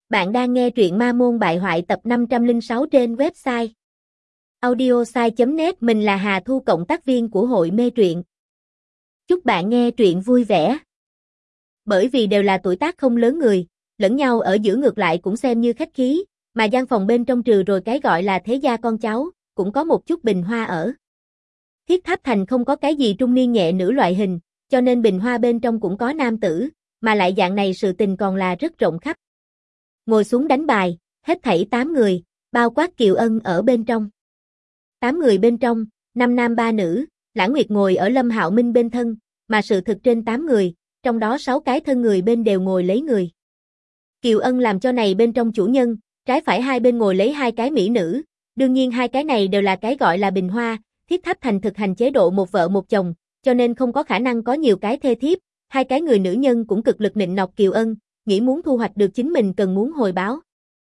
Bạn đang nghe truyện Ma Môn Bại Hoại tập 506 trên website audiosai.net. Mình là Hà Thu, cộng tác viên của hội mê truyện. Chúc bạn nghe truyện vui vẻ. Bởi vì đều là tuổi tác không lớn người, lẫn nhau ở giữa ngược lại cũng xem như khách khí, mà gian phòng bên trong trừ rồi cái gọi là thế gia con cháu, cũng có một chút bình hoa ở. Thiết Tháp Thành không có cái gì trung niên nhẹ nữ loại hình, cho nên bình hoa bên trong cũng có nam tử, mà lại dạng này sự tình còn là rất rộng khắp. Ngồi xuống đánh bài, hết thảy 8 người, bao quát Kiều Ân ở bên trong. 8 người bên trong, 5 nam 3 nữ, Lãng Nguyệt ngồi ở Lâm Hạo Minh bên thân, mà sự thực trên 8 người, trong đó 6 cái thân người bên đều ngồi lấy người. Kiều Ân làm cho này bên trong chủ nhân, trái phải hai bên ngồi lấy hai cái mỹ nữ, đương nhiên hai cái này đều là cái gọi là bình hoa, Thiết Tháp Thành thực hành chế độ một vợ một chồng, cho nên không có khả năng có nhiều cái thê thiếp, hai cái người nữ nhân cũng cực lực nịnh nọt Kiều Ân, nghĩ muốn thu hoạch được chính mình cần muốn hồi báo.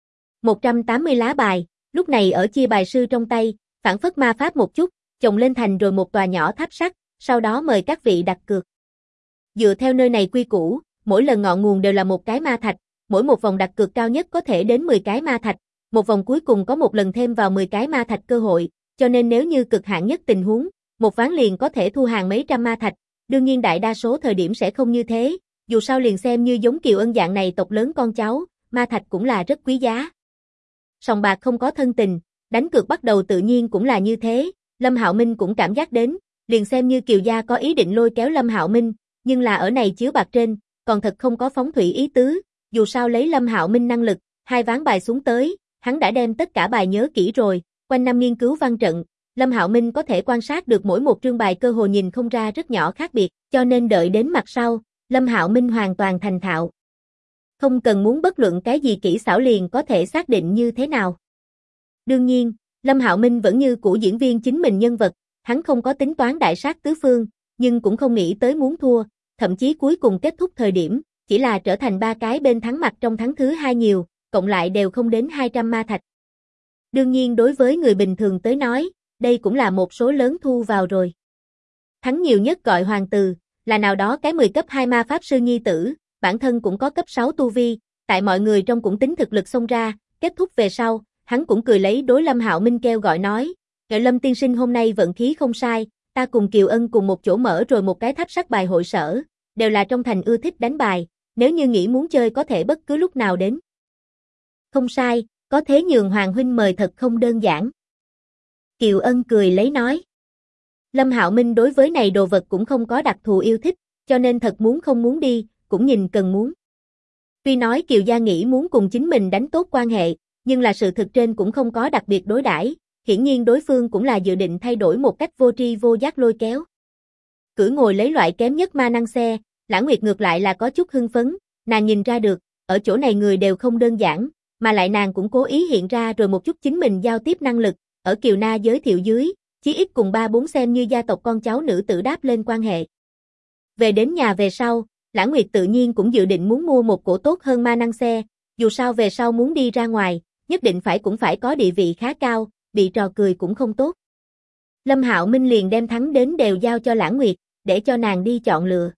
180 lá bài, lúc này ở chia bài sư trong tay, phản phất ma pháp một chút, chồng lên thành rồi một tòa nhỏ tháp sắt, sau đó mời các vị đặt cược. Dựa theo nơi này quy củ, mỗi lần ngọn nguồn đều là một cái ma thạch, mỗi một vòng đặt cược cao nhất có thể đến 10 cái ma thạch, một vòng cuối cùng có một lần thêm vào 10 cái ma thạch cơ hội, cho nên nếu như cực hạn nhất tình huống, một ván liền có thể thu hàng mấy trăm ma thạch, đương nhiên đại đa số thời điểm sẽ không như thế. Dù sao liền xem như giống Kiều Ân dạng này tộc lớn con cháu, ma thạch cũng là rất quý giá. Sòng bạc không có thân tình, đánh cược bắt đầu tự nhiên cũng là như thế, Lâm Hạo Minh cũng cảm giác đến, liền xem như Kiều gia có ý định lôi kéo Lâm Hạo Minh, nhưng là ở này chiếu bạc trên, còn thật không có phóng thủy ý tứ, dù sao lấy Lâm Hạo Minh năng lực, hai ván bài xuống tới, hắn đã đem tất cả bài nhớ kỹ rồi, quanh năm nghiên cứu văn trận, Lâm Hạo Minh có thể quan sát được mỗi một trương bài cơ hồ nhìn không ra rất nhỏ khác biệt, cho nên đợi đến mặt sau, Lâm Hạo Minh hoàn toàn thành thạo. Không cần muốn bất luận cái gì kỹ xảo liền có thể xác định như thế nào. Đương nhiên, Lâm Hạo Minh vẫn như cũ diễn viên chính mình nhân vật, hắn không có tính toán đại sát tứ phương, nhưng cũng không nghĩ tới muốn thua, thậm chí cuối cùng kết thúc thời điểm, chỉ là trở thành ba cái bên thắng mặt trong tháng thứ hai nhiều, cộng lại đều không đến 200 ma thạch. Đương nhiên đối với người bình thường tới nói, đây cũng là một số lớn thu vào rồi. Thắng nhiều nhất gọi hoàng từ, là nào đó cái 10 cấp 2 ma pháp sư nhi tử, bản thân cũng có cấp 6 tu vi, tại mọi người trong cũng tính thực lực xông ra, kết thúc về sau, hắn cũng cười lấy đối Lâm Hạo Minh kêu gọi nói, "Ngài Lâm tiên sinh hôm nay vận khí không sai, ta cùng Kiều Ân cùng một chỗ mở rồi một cái tháp sắt bài hội sở, đều là trong thành ưa thích đánh bài, nếu như nghĩ muốn chơi có thể bất cứ lúc nào đến." "Không sai, có thế nhường Hoàng huynh mời thật không đơn giản." Kiều Ân cười lấy nói. Lâm Hạo Minh đối với này đồ vật cũng không có đặc thù yêu thích, cho nên thật muốn không muốn đi, cũng nhìn cần muốn. Tuy nói Kiều gia nghĩ muốn cùng chính mình đánh tốt quan hệ, nhưng là sự thực trên cũng không có đặc biệt đối đãi, hiển nhiên đối phương cũng là dự định thay đổi một cách vô tri vô giác lôi kéo. Cưỡi ngồi lấy loại kém nhất ma năng xe, Lãng Nguyệt ngược lại là có chút hưng phấn, nàng nhìn ra được, ở chỗ này người đều không đơn giản, mà lại nàng cũng cố ý hiện ra rồi một chút chính mình giao tiếp năng lực, ở Kiều Na giới thiệu dưới, chí ít cùng 3-4 xem như gia tộc con cháu nữ tử đáp lên quan hệ. Về đến nhà về sau, Lãng Nguyệt tự nhiên cũng dự định muốn mua một cổ tốt hơn ma năng xe, dù sao về sau muốn đi ra ngoài, nhất định cũng phải có địa vị khá cao, bị trò cười cũng không tốt. Lâm Hạo Minh liền đem thắng đến đều giao cho Lãng Nguyệt, để cho nàng đi chọn lựa.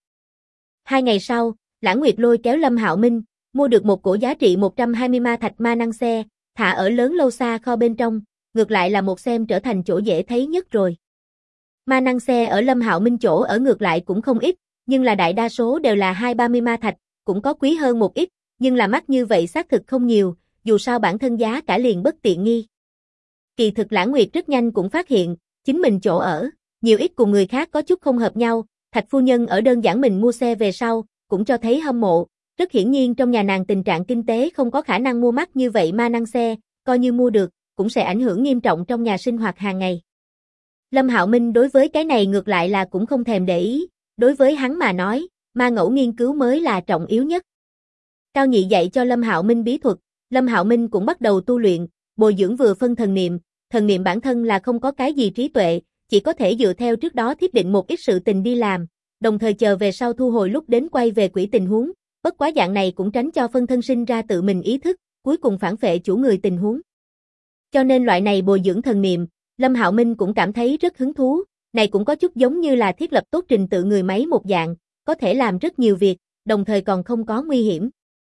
2 ngày sau, Lãng Nguyệt lôi kéo Lâm Hạo Minh, mua được một cổ giá trị 120 ma thạch ma năng xe, thả ở lớn lâu xa kho bên trong, ngược lại là một xem trở thành chỗ dễ thấy nhất rồi. Ma năng xe ở Lâm Hạo Minh chỗ ở ngược lại cũng không ít, nhưng là đại đa số đều là 2-30 ma thạch, cũng có quý hơn một ít, nhưng là mắc như vậy xác thực không nhiều, dù sao bản thân giá cả liền bất tiện nghi. Kỳ thực Lãng Nguyệt rất nhanh cũng phát hiện, chính mình chỗ ở, nhiều ít cùng người khác có chút không hợp nhau, Thạch phu nhân ở đơn giản mình mua xe về sau, cũng cho thấy hâm mộ, rất hiển nhiên trong nhà nàng tình trạng kinh tế không có khả năng mua mắc như vậy ma năng xe, coi như mua được, cũng sẽ ảnh hưởng nghiêm trọng trong nhà sinh hoạt hàng ngày. Lâm Hạo Minh đối với cái này ngược lại là cũng không thèm để ý, đối với hắn mà nói, ma ngẫu nghiên cứu mới là trọng yếu nhất. Cao nhị dạy cho Lâm Hạo Minh bí thuật, Lâm Hạo Minh cũng bắt đầu tu luyện, bồi dưỡng vừa phân thần niệm bản thân là không có cái gì trí tuệ, chỉ có thể dựa theo trước đó thiết định một ít sự tình đi làm, đồng thời chờ về sau thu hồi lúc đến quay về quỹ tình huống, bất quá dạng này cũng tránh cho phân thân sinh ra tự mình ý thức, cuối cùng phản phệ chủ người tình huống. Cho nên loại này bồi dưỡng thần niệm, Lâm Hạo Minh cũng cảm thấy rất hứng thú, này cũng có chút giống như là thiết lập tốt trình tự người máy một dạng, có thể làm rất nhiều việc, đồng thời còn không có nguy hiểm.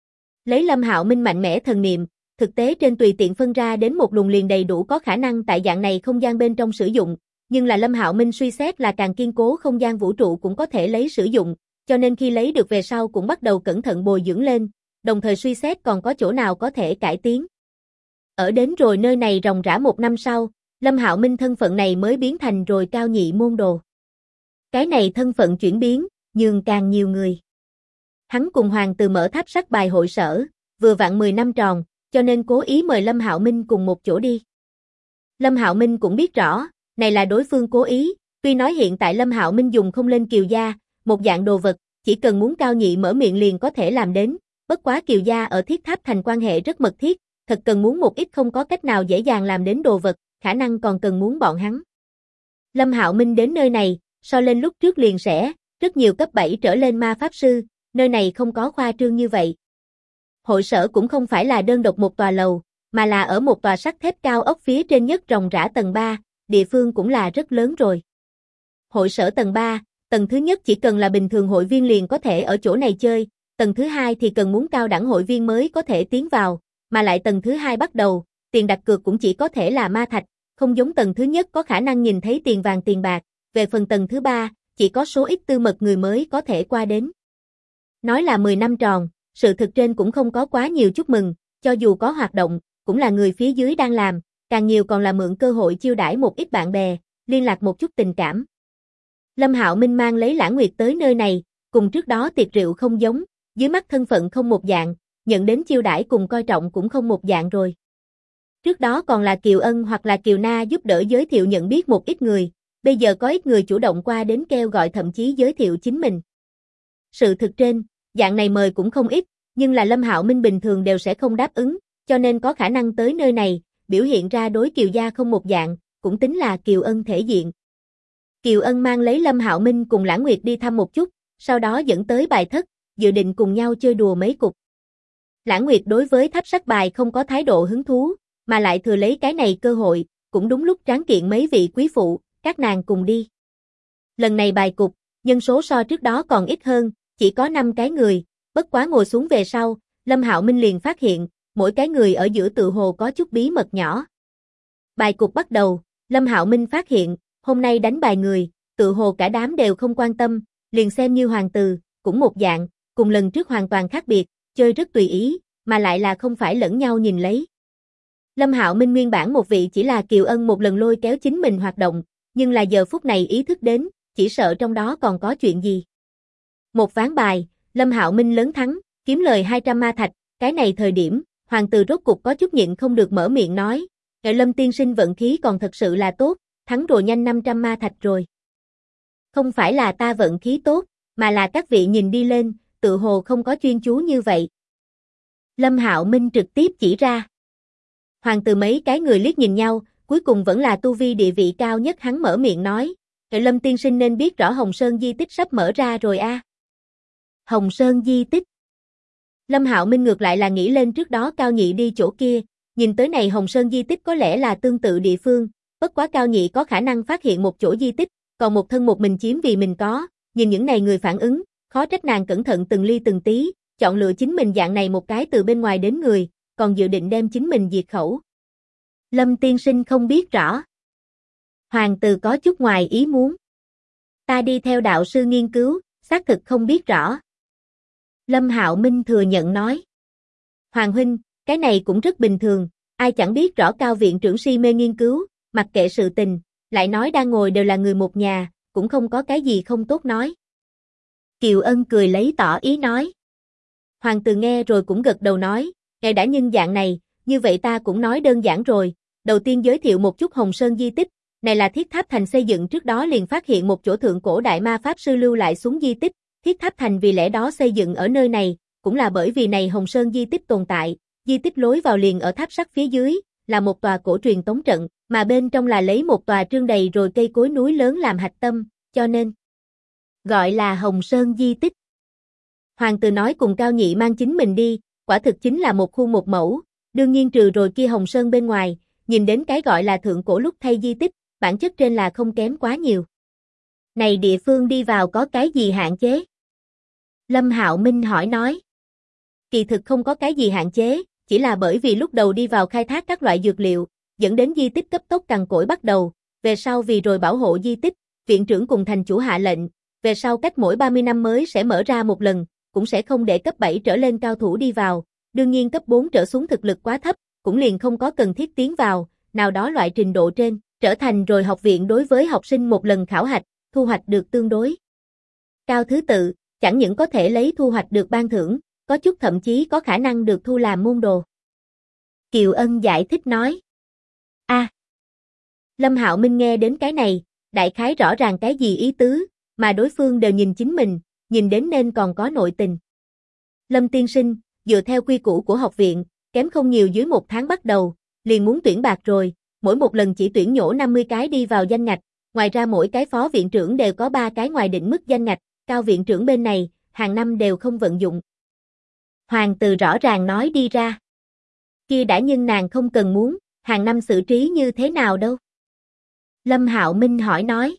Lấy Lâm Hạo Minh mạnh mẽ thần niệm, thực tế trên tùy tiện phân ra đến một luồng liền đầy đủ có khả năng tại dạng này không gian bên trong sử dụng, nhưng là Lâm Hạo Minh suy xét là càng kiên cố không gian vũ trụ cũng có thể lấy sử dụng, cho nên khi lấy được về sau cũng bắt đầu cẩn thận bồi dưỡng lên, đồng thời suy xét còn có chỗ nào có thể cải tiến. Ở đến rồi nơi này ròng rã 1 năm sau, Lâm Hạo Minh thân phận này mới biến thành rồi cao nhị môn đồ. Cái này thân phận chuyển biến, nhường càng nhiều người. Hắn cùng Hoàng Từ mở Tháp Sắt Bài hội sở, vừa vặn 10 năm tròn, cho nên cố ý mời Lâm Hạo Minh cùng một chỗ đi. Lâm Hạo Minh cũng biết rõ, này là đối phương cố ý, tuy nói hiện tại Lâm Hạo Minh dùng không lên Kiều gia, một dạng đồ vật, chỉ cần muốn cao nhị mở miệng liền có thể làm đến, bất quá Kiều gia ở Thiết Tháp Thành quan hệ rất mật thiết, thật cần muốn một ít không có cách nào dễ dàng làm đến đồ vật, khả năng còn cần muốn bọn hắn. Lâm Hạo Minh đến nơi này, so lên lúc trước liền sẽ, rất nhiều cấp 7 trở lên ma pháp sư, nơi này không có khoa trương như vậy. Hội sở cũng không phải là đơn độc một tòa lầu, mà là ở một tòa sắt thép cao ốc phía trên nhất ròng rã tầng 3, địa phương cũng là rất lớn rồi. Hội sở tầng 3, tầng thứ nhất chỉ cần là bình thường hội viên liền có thể ở chỗ này chơi, tầng thứ hai thì cần muốn cao đẳng hội viên mới có thể tiến vào, mà lại tầng thứ hai bắt đầu, tiền đặt cược cũng chỉ có thể là ma thạch, không giống tầng thứ nhất có khả năng nhìn thấy tiền vàng tiền bạc, về phần tầng thứ ba, chỉ có số ít tư mật người mới có thể qua đến. Nói là 10 năm tròn, sự thực trên cũng không có quá nhiều chúc mừng, cho dù có hoạt động, cũng là người phía dưới đang làm, càng nhiều còn là mượn cơ hội chiêu đãi một ít bạn bè, liên lạc một chút tình cảm. Lâm Hạo Minh mang lấy Lãng Nguyệt tới nơi này, cùng trước đó tiệc rượu không giống, dưới mắt thân phận không một dạng, nhận đến chiêu đãi cùng coi trọng cũng không một dạng rồi. Trước đó còn là Kiều Ân hoặc là Kiều Na giúp đỡ giới thiệu nhận biết một ít người, bây giờ có ít người chủ động qua đến kêu gọi thậm chí giới thiệu chính mình. Sự thực trên, dạng này mời cũng không ít, nhưng là Lâm Hạo Minh bình thường đều sẽ không đáp ứng, cho nên có khả năng tới nơi này, biểu hiện ra đối Kiều gia không một dạng, cũng tính là Kiều Ân thể diện. Kiều Ân mang lấy Lâm Hạo Minh cùng Lãng Nguyệt đi thăm một chút, sau đó dẫn tới bài thất, dự định cùng nhau chơi đùa mấy cục. Lãng Nguyệt đối với tháp sắt bài không có thái độ hứng thú, mà lại thừa lấy cái này cơ hội, cũng đúng lúc tráng kiện mấy vị quý phụ, các nàng cùng đi. Lần này bài cục, nhân số so trước đó còn ít hơn, chỉ có 5 cái người, bất quá ngồi xuống về sau, Lâm Hạo Minh liền phát hiện, mỗi cái người ở giữa tự hồ có chút bí mật nhỏ. Bài cục bắt đầu, Lâm Hạo Minh phát hiện, hôm nay đánh bài người, tự hồ cả đám đều không quan tâm, liền xem như Hoàng Từ, cũng một dạng, cùng lần trước hoàn toàn khác biệt, chơi rất tùy ý, mà lại là không phải lẫn nhau nhìn lấy. Lâm Hạo Minh nguyên bản một vị chỉ là Kiều Ân một lần lôi kéo chính mình hoạt động, nhưng là giờ phút này ý thức đến, chỉ sợ trong đó còn có chuyện gì. Một ván bài, Lâm Hạo Minh lớn thắng, kiếm lời 200 ma thạch, cái này thời điểm, Hoàng Từ rốt cục có chút nhịn không được mở miệng nói, Lâm tiên sinh vận khí còn thật sự là tốt, thắng rồi nhanh 500 ma thạch rồi. Không phải là ta vận khí tốt, mà là các vị nhìn đi lên, tự hồ không có chuyên chú như vậy. Lâm Hạo Minh trực tiếp chỉ ra. Hoàng Từ mấy cái người liếc nhìn nhau, cuối cùng vẫn là tu vi địa vị cao nhất hắn mở miệng nói, Lâm tiên sinh nên biết rõ Hồng Sơn di tích sắp mở ra rồi a. Hồng Sơn di tích. Lâm Hạo Minh ngược lại là nghĩ lên trước đó Cao Nhị đi chỗ kia, nhìn tới này Hồng Sơn di tích có lẽ là tương tự địa phương, bất quá Cao Nhị có khả năng phát hiện một chỗ di tích, còn một thân một mình chiếm vì mình có, nhìn những này người phản ứng, khó trách nàng cẩn thận từng ly từng tí, chọn lựa chính mình dạng này một cái từ bên ngoài đến người, còn dự định đem chính mình diệt khẩu. Lâm tiên sinh không biết rõ. Hoàng Từ có chút ngoài ý muốn. Ta đi theo đạo sư nghiên cứu, xác thực không biết rõ. Lâm Hạo Minh thừa nhận nói. Hoàng huynh, cái này cũng rất bình thường, ai chẳng biết rõ Cao viện trưởng si mê nghiên cứu, mặc kệ sự tình, lại nói đang ngồi đều là người một nhà, cũng không có cái gì không tốt nói. Kiều Ân cười lấy tỏ ý nói. Hoàng Từ nghe rồi cũng gật đầu nói, ngài đã nhân dạng này, như vậy ta cũng nói đơn giản rồi, đầu tiên giới thiệu một chút Hồng Sơn di tích, này là Thiết Tháp Thành xây dựng trước đó liền phát hiện một chỗ thượng cổ đại ma pháp sư lưu lại xuống di tích, Thiết Tháp Thành vì lẽ đó xây dựng ở nơi này, cũng là bởi vì này Hồng Sơn di tích tồn tại, di tích lối vào liền ở tháp sắt phía dưới, là một tòa cổ truyền tống trận, mà bên trong là lấy một tòa trương đầy rồi cây cối núi lớn làm hạch tâm, cho nên gọi là Hồng Sơn di tích. Hoàng Từ nói cùng Cao Nhị mang chính mình đi, quả thực chính là một khu một mẫu, đương nhiên trừ rồi kia Hồng Sơn bên ngoài, nhìn đến cái gọi là thượng cổ lúc thay di tích, bản chất trên là không kém quá nhiều. Này địa phương đi vào có cái gì hạn chế? Lâm Hạo Minh hỏi nói. Kỳ thực không có cái gì hạn chế, chỉ là bởi vì lúc đầu đi vào khai thác các loại dược liệu, dẫn đến di tích cấp tốc cằn cỗi bắt đầu, về sau vì rồi bảo hộ di tích, viện trưởng cùng thành chủ hạ lệnh, về sau cách mỗi 30 năm mới sẽ mở ra một lần, cũng sẽ không để cấp 7 trở lên cao thủ đi vào, đương nhiên cấp 4 trở xuống thực lực quá thấp, cũng liền không có cần thiết tiến vào, nào đó loại trình độ trên, trở thành rồi học viện đối với học sinh một lần khảo hạch, thu hoạch được tương đối cao thứ tự, chẳng những có thể lấy thu hoạch được ban thưởng, có chút thậm chí có khả năng được thu làm môn đồ. Kiều Ân giải thích nói. Lâm Hạo Minh nghe đến cái này, đại khái rõ ràng cái gì ý tứ, mà đối phương đều nhìn chính mình, nhìn đến nên còn có nội tình. Lâm tiên sinh, dựa theo quy củ của học viện, kém không nhiều dưới 1 tháng bắt đầu, liền muốn tuyển bạc rồi, mỗi một lần chỉ tuyển nhổ 50 cái đi vào danh ngạch, ngoài ra mỗi cái phó viện trưởng đều có 3 cái ngoài định mức danh ngạch, cao viện trưởng bên này, hàng năm đều không vận dụng. Hoàng Từ rõ ràng nói đi ra. Kia đã nhưng nàng không cần muốn, hàng năm xử trí như thế nào đâu? Lâm Hạo Minh hỏi nói.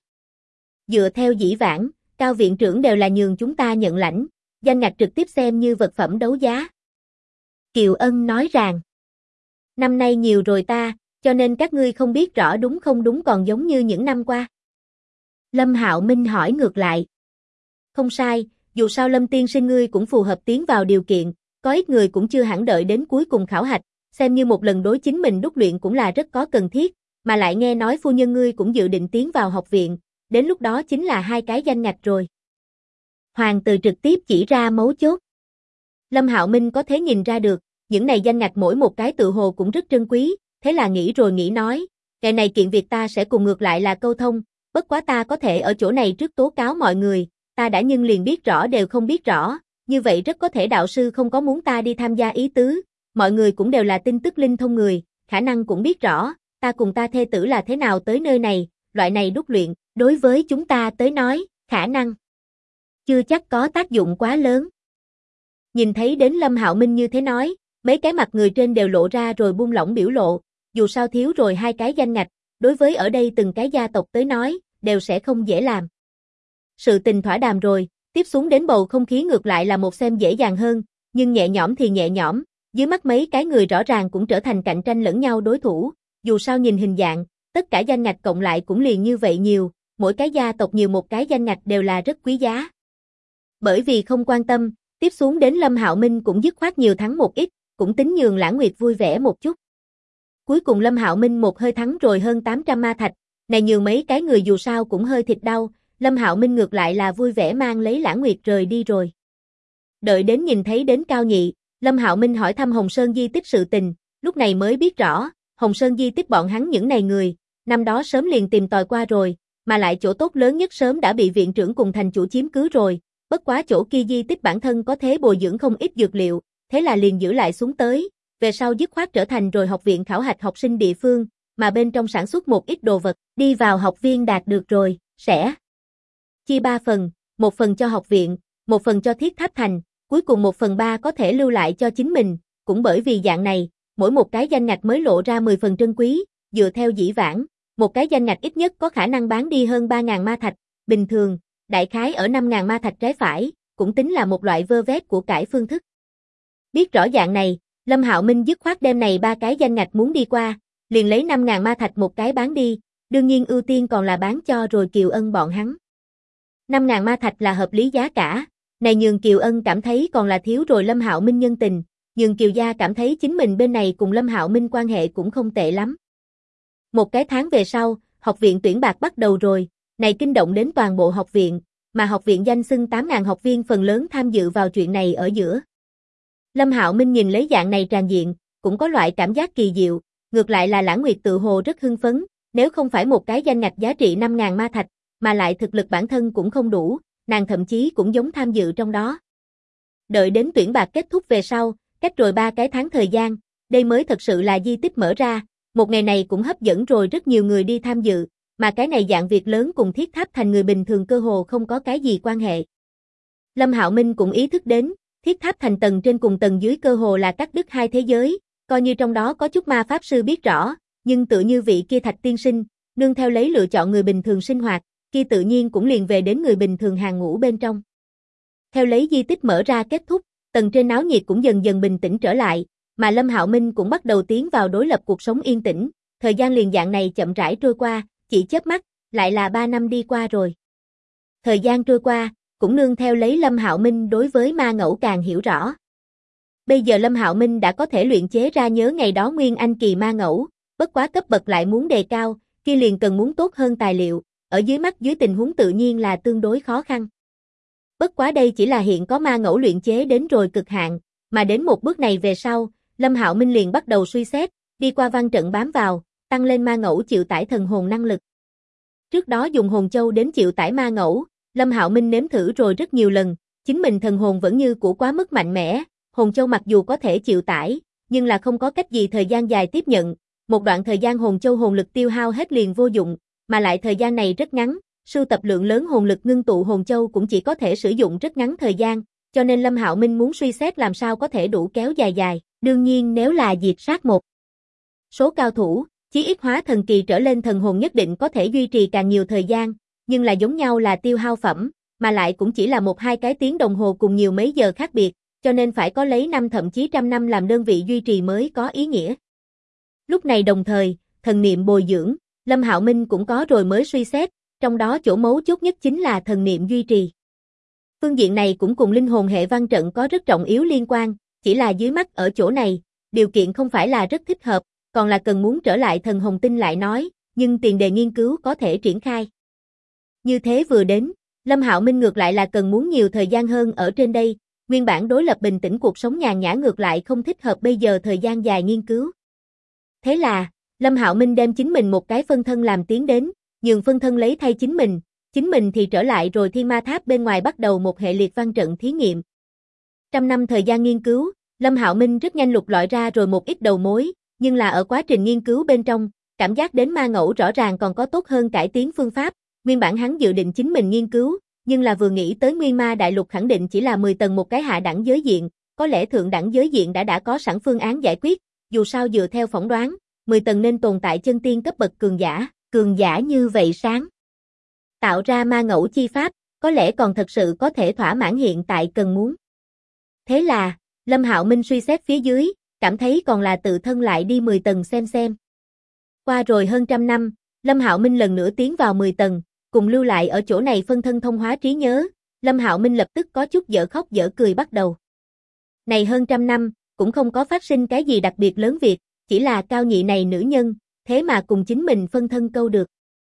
Dựa theo dĩ vãng, cao viện trưởng đều là nhường chúng ta nhận lãnh, danh ngạch trực tiếp xem như vật phẩm đấu giá. Kiều Ân nói rằng, năm nay nhiều rồi ta, cho nên các ngươi không biết rõ đúng không đúng còn giống như những năm qua. Lâm Hạo Minh hỏi ngược lại. Không sai, dù sao Lâm tiên sinh ngươi cũng phù hợp tiến vào điều kiện, có ít người cũng chưa hẳn đợi đến cuối cùng khảo hạch, xem như một lần đối chính mình đúc luyện cũng là rất có cần thiết, mà lại nghe nói phu nhân ngươi cũng dự định tiến vào học viện, đến lúc đó chính là 2 cái danh ngạch rồi. Hoàng Từ trực tiếp chỉ ra mấu chốt. Lâm Hạo Minh có thể nhìn ra được, những này danh ngạch mỗi một cái tự hồ cũng rất trân quý, thế là nghĩ rồi nghĩ nói, ngày này kiện việc ta sẽ cùng ngược lại là câu thông, bất quá ta có thể ở chỗ này trước tố cáo mọi người, ta đã nhưng liền biết rõ đều không biết rõ, như vậy rất có thể đạo sư không có muốn ta đi tham gia ý tứ, mọi người cũng đều là tin tức linh thông người, khả năng cũng biết rõ, ta cùng ta thê tử là thế nào tới nơi này, loại này đúc luyện, đối với chúng ta tới nói, khả năng chưa chắc có tác dụng quá lớn. Nhìn thấy đến Lâm Hạo Minh như thế nói, mấy cái mặt người trên đều lộ ra rồi buông lỏng biểu lộ, dù sao thiếu rồi 2 cái danh ngạch, đối với ở đây từng cái gia tộc tới nói, đều sẽ không dễ làm. Sự tình thỏa đàm rồi, tiếp xuống đến bầu không khí ngược lại là một xem dễ dàng hơn, nhưng nhẹ nhõm thì nhẹ nhõm, dưới mắt mấy cái người rõ ràng cũng trở thành cạnh tranh lẫn nhau đối thủ, dù sao nhìn hình dạng, tất cả danh ngạch cộng lại cũng liền như vậy nhiều, mỗi cái gia tộc nhiều một cái danh ngạch đều là rất quý giá. Bởi vì không quan tâm, tiếp xuống đến Lâm Hạo Minh cũng dứt khoát nhiều thắng một ít, cũng tính nhường Lãng Nguyệt vui vẻ một chút. Cuối cùng Lâm Hạo Minh một hơi thắng rồi hơn 800 ma thạch, này nhường mấy cái người dù sao cũng hơi thịt đau, Lâm Hạo Minh ngược lại là vui vẻ mang lấy Lãng Nguyệt rời đi rồi. Đợi đến nhìn thấy đến Cao Nhị, Lâm Hạo Minh hỏi thăm Hồng Sơn di tích sự tình, lúc này mới biết rõ, Hồng Sơn di tích bọn hắn những này người, năm đó sớm liền tìm tòi qua rồi, mà lại chỗ tốt lớn nhất sớm đã bị viện trưởng cùng thành chủ chiếm cứ rồi, bất quá chỗ kia di tích bản thân có thế bồi dưỡng không ít dược liệu, thế là liền giữ lại xuống tới, về sau dứt khoát trở thành rồi học viện khảo hạch học sinh địa phương, mà bên trong sản xuất một ít đồ vật, đi vào học viên đạt được rồi, sẽ chia 3 phần, 1 phần cho học viện, 1 phần cho Thiết Tháp Thành, cuối cùng 1/3 có thể lưu lại cho chính mình, cũng bởi vì dạng này, mỗi một cái danh ngạch mới lộ ra 10 phần trân quý, dựa theo dĩ vãng, một cái danh ngạch ít nhất có khả năng bán đi hơn 3.000 ma thạch, bình thường, đại khái ở 5.000 ma thạch trái phải, cũng tính là một loại vơ vét của cải phương thức. Biết rõ dạng này, Lâm Hạo Minh dứt khoát đem này 3 cái danh ngạch muốn đi qua, liền lấy 5.000 ma thạch một cái bán đi, đương nhiên ưu tiên còn là bán cho rồi Kiều Ân bọn hắn. 5.000 ma thạch là hợp lý giá cả, này nhường Kiều Ân cảm thấy còn là thiếu rồi Lâm Hạo Minh nhân tình, nhường Kiều gia cảm thấy chính mình bên này cùng Lâm Hạo Minh quan hệ cũng không tệ lắm. Một cái tháng về sau, học viện tuyển bạc bắt đầu rồi, này kinh động đến toàn bộ học viện, mà học viện danh xưng 8.000 học viên phần lớn tham dự vào chuyện này ở giữa. Lâm Hạo Minh nhìn lấy dạng này tràn diện, cũng có loại cảm giác kỳ diệu, ngược lại là Lãng Nguyệt tự hồ rất hưng phấn, nếu không phải một cái danh ngạch giá trị 5.000 ma thạch, mà lại thực lực bản thân cũng không đủ, nàng thậm chí cũng giống tham dự trong đó. Đợi đến tuyển bạc kết thúc về sau, cách rồi 3 cái tháng thời gian, đây mới thật sự là di tích mở ra, một ngày này cũng hấp dẫn rồi rất nhiều người đi tham dự, mà cái này dạng việc lớn cùng Thiết Tháp Thành người bình thường cơ hồ không có cái gì quan hệ. Lâm Hạo Minh cũng ý thức đến, Thiết Tháp Thành tầng trên cùng tầng dưới cơ hồ là cắt đứt 2 thế giới, coi như trong đó có chút ma pháp sư biết rõ, nhưng tự như vị kia Thạch tiên sinh, nương theo lấy lựa chọn người bình thường sinh hoạt, kia tự nhiên cũng liền về đến người bình thường hàng ngũ bên trong. Theo lấy di tích mở ra kết thúc, Tầng trên náo nhiệt cũng dần dần bình tĩnh trở lại, mà Lâm Hạo Minh cũng bắt đầu tiến vào đối lập cuộc sống yên tĩnh, thời gian liền dạng này chậm rãi trôi qua, chỉ chớp mắt, lại là 3 năm đi qua rồi. Thời gian trôi qua, cũng nương theo lấy Lâm Hạo Minh đối với ma ngẫu càng hiểu rõ. Bây giờ Lâm Hạo Minh đã có thể luyện chế ra nhớ ngày đó nguyên anh kỳ ma ngẫu, bất quá cấp bậc lại muốn đề cao, kia liền cần muốn tốt hơn tài liệu, ở dưới mắt dưới tình huống tự nhiên là tương đối khó khăn. Bất quá đây chỉ là hiện có ma ngẫu luyện chế đến rồi cực hạn, mà đến một bước này về sau, Lâm Hạo Minh liền bắt đầu suy xét, đi qua văn trận bám vào, tăng lên ma ngẫu chịu tải thần hồn năng lực. Trước đó dùng hồn châu đến chịu tải ma ngẫu, Lâm Hạo Minh nếm thử rồi rất nhiều lần, chính mình thần hồn vẫn như cũ quá mức mạnh mẽ, hồn châu mặc dù có thể chịu tải, nhưng là không có cách gì thời gian dài tiếp nhận, một đoạn thời gian hồn châu hồn lực tiêu hao hết liền vô dụng, mà lại thời gian này rất ngắn, sưu tập lượng lớn hồn lực ngưng tụ hồn châu cũng chỉ có thể sử dụng rất ngắn thời gian, cho nên Lâm Hạo Minh muốn suy xét làm sao có thể đủ kéo dài dài, đương nhiên nếu là diệt sát một số cao thủ, chí ít hóa thần kỳ trở lên thần hồn nhất định có thể duy trì càng nhiều thời gian, nhưng là giống nhau là tiêu hao phẩm, mà lại cũng chỉ là 1-2 cái tiếng đồng hồ cùng nhiều mấy giờ khác biệt, cho nên phải có lấy năm thậm chí trăm năm làm đơn vị duy trì mới có ý nghĩa. Lúc này đồng thời, thần niệm bồi dưỡng, Lâm Hạo Minh cũng có rồi mới suy xét, trong đó chỗ mấu chốt nhất chính là thần niệm duy trì. Phương diện này cũng cùng linh hồn hệ văn trận có rất trọng yếu liên quan, chỉ là dưới mắt ở chỗ này, điều kiện không phải là rất thích hợp, còn là cần muốn trở lại thần hồn tinh lại nói, nhưng tiền đề nghiên cứu có thể triển khai. Như thế vừa đến, Lâm Hạo Minh ngược lại là cần muốn nhiều thời gian hơn ở trên đây, nguyên bản đối lập bình tĩnh cuộc sống nhàn nhã ngược lại không thích hợp bây giờ thời gian dài nghiên cứu. Thế là, Lâm Hạo Minh đem chính mình một cái phân thân làm tiến đến, nhường phân thân lấy thay chính mình thì trở lại rồi Thiên Ma Tháp bên ngoài bắt đầu một hệ liệt văn trận thí nghiệm. 100 năm thời gian nghiên cứu, Lâm Hạo Minh rất nhanh lục lọi ra rồi một ít đầu mối, nhưng là ở quá trình nghiên cứu bên trong, cảm giác đến ma ngẫu rõ ràng còn có tốt hơn cải tiến phương pháp, nguyên bản hắn dự định chính mình nghiên cứu, nhưng là vừa nghĩ tới Nguyên Ma Đại Lục khẳng định chỉ là 10 tầng một cái hạ đẳng giới diện, có lẽ thượng đẳng giới diện đã có sẵn phương án giải quyết, dù sao dựa theo phỏng đoán, 10 tầng nên tồn tại chân tiên cấp bậc cường giả như vậy sáng. Tạo ra ma ngẫu chi pháp, có lẽ còn thật sự có thể thỏa mãn hiện tại cần muốn. Thế là, Lâm Hạo Minh suy xét phía dưới, cảm thấy còn là tự thân lại đi 10 tầng xem. Qua rồi hơn 100 năm, Lâm Hạo Minh lần nữa tiến vào 10 tầng, cùng lưu lại ở chỗ này phân thân thông hóa trí nhớ, Lâm Hạo Minh lập tức có chút dở khóc dở cười bắt đầu. Này hơn 100 năm, cũng không có phát sinh cái gì đặc biệt lớn việc, chỉ là cao nhị này nữ nhân, thế mà cùng chính mình phân thân câu được.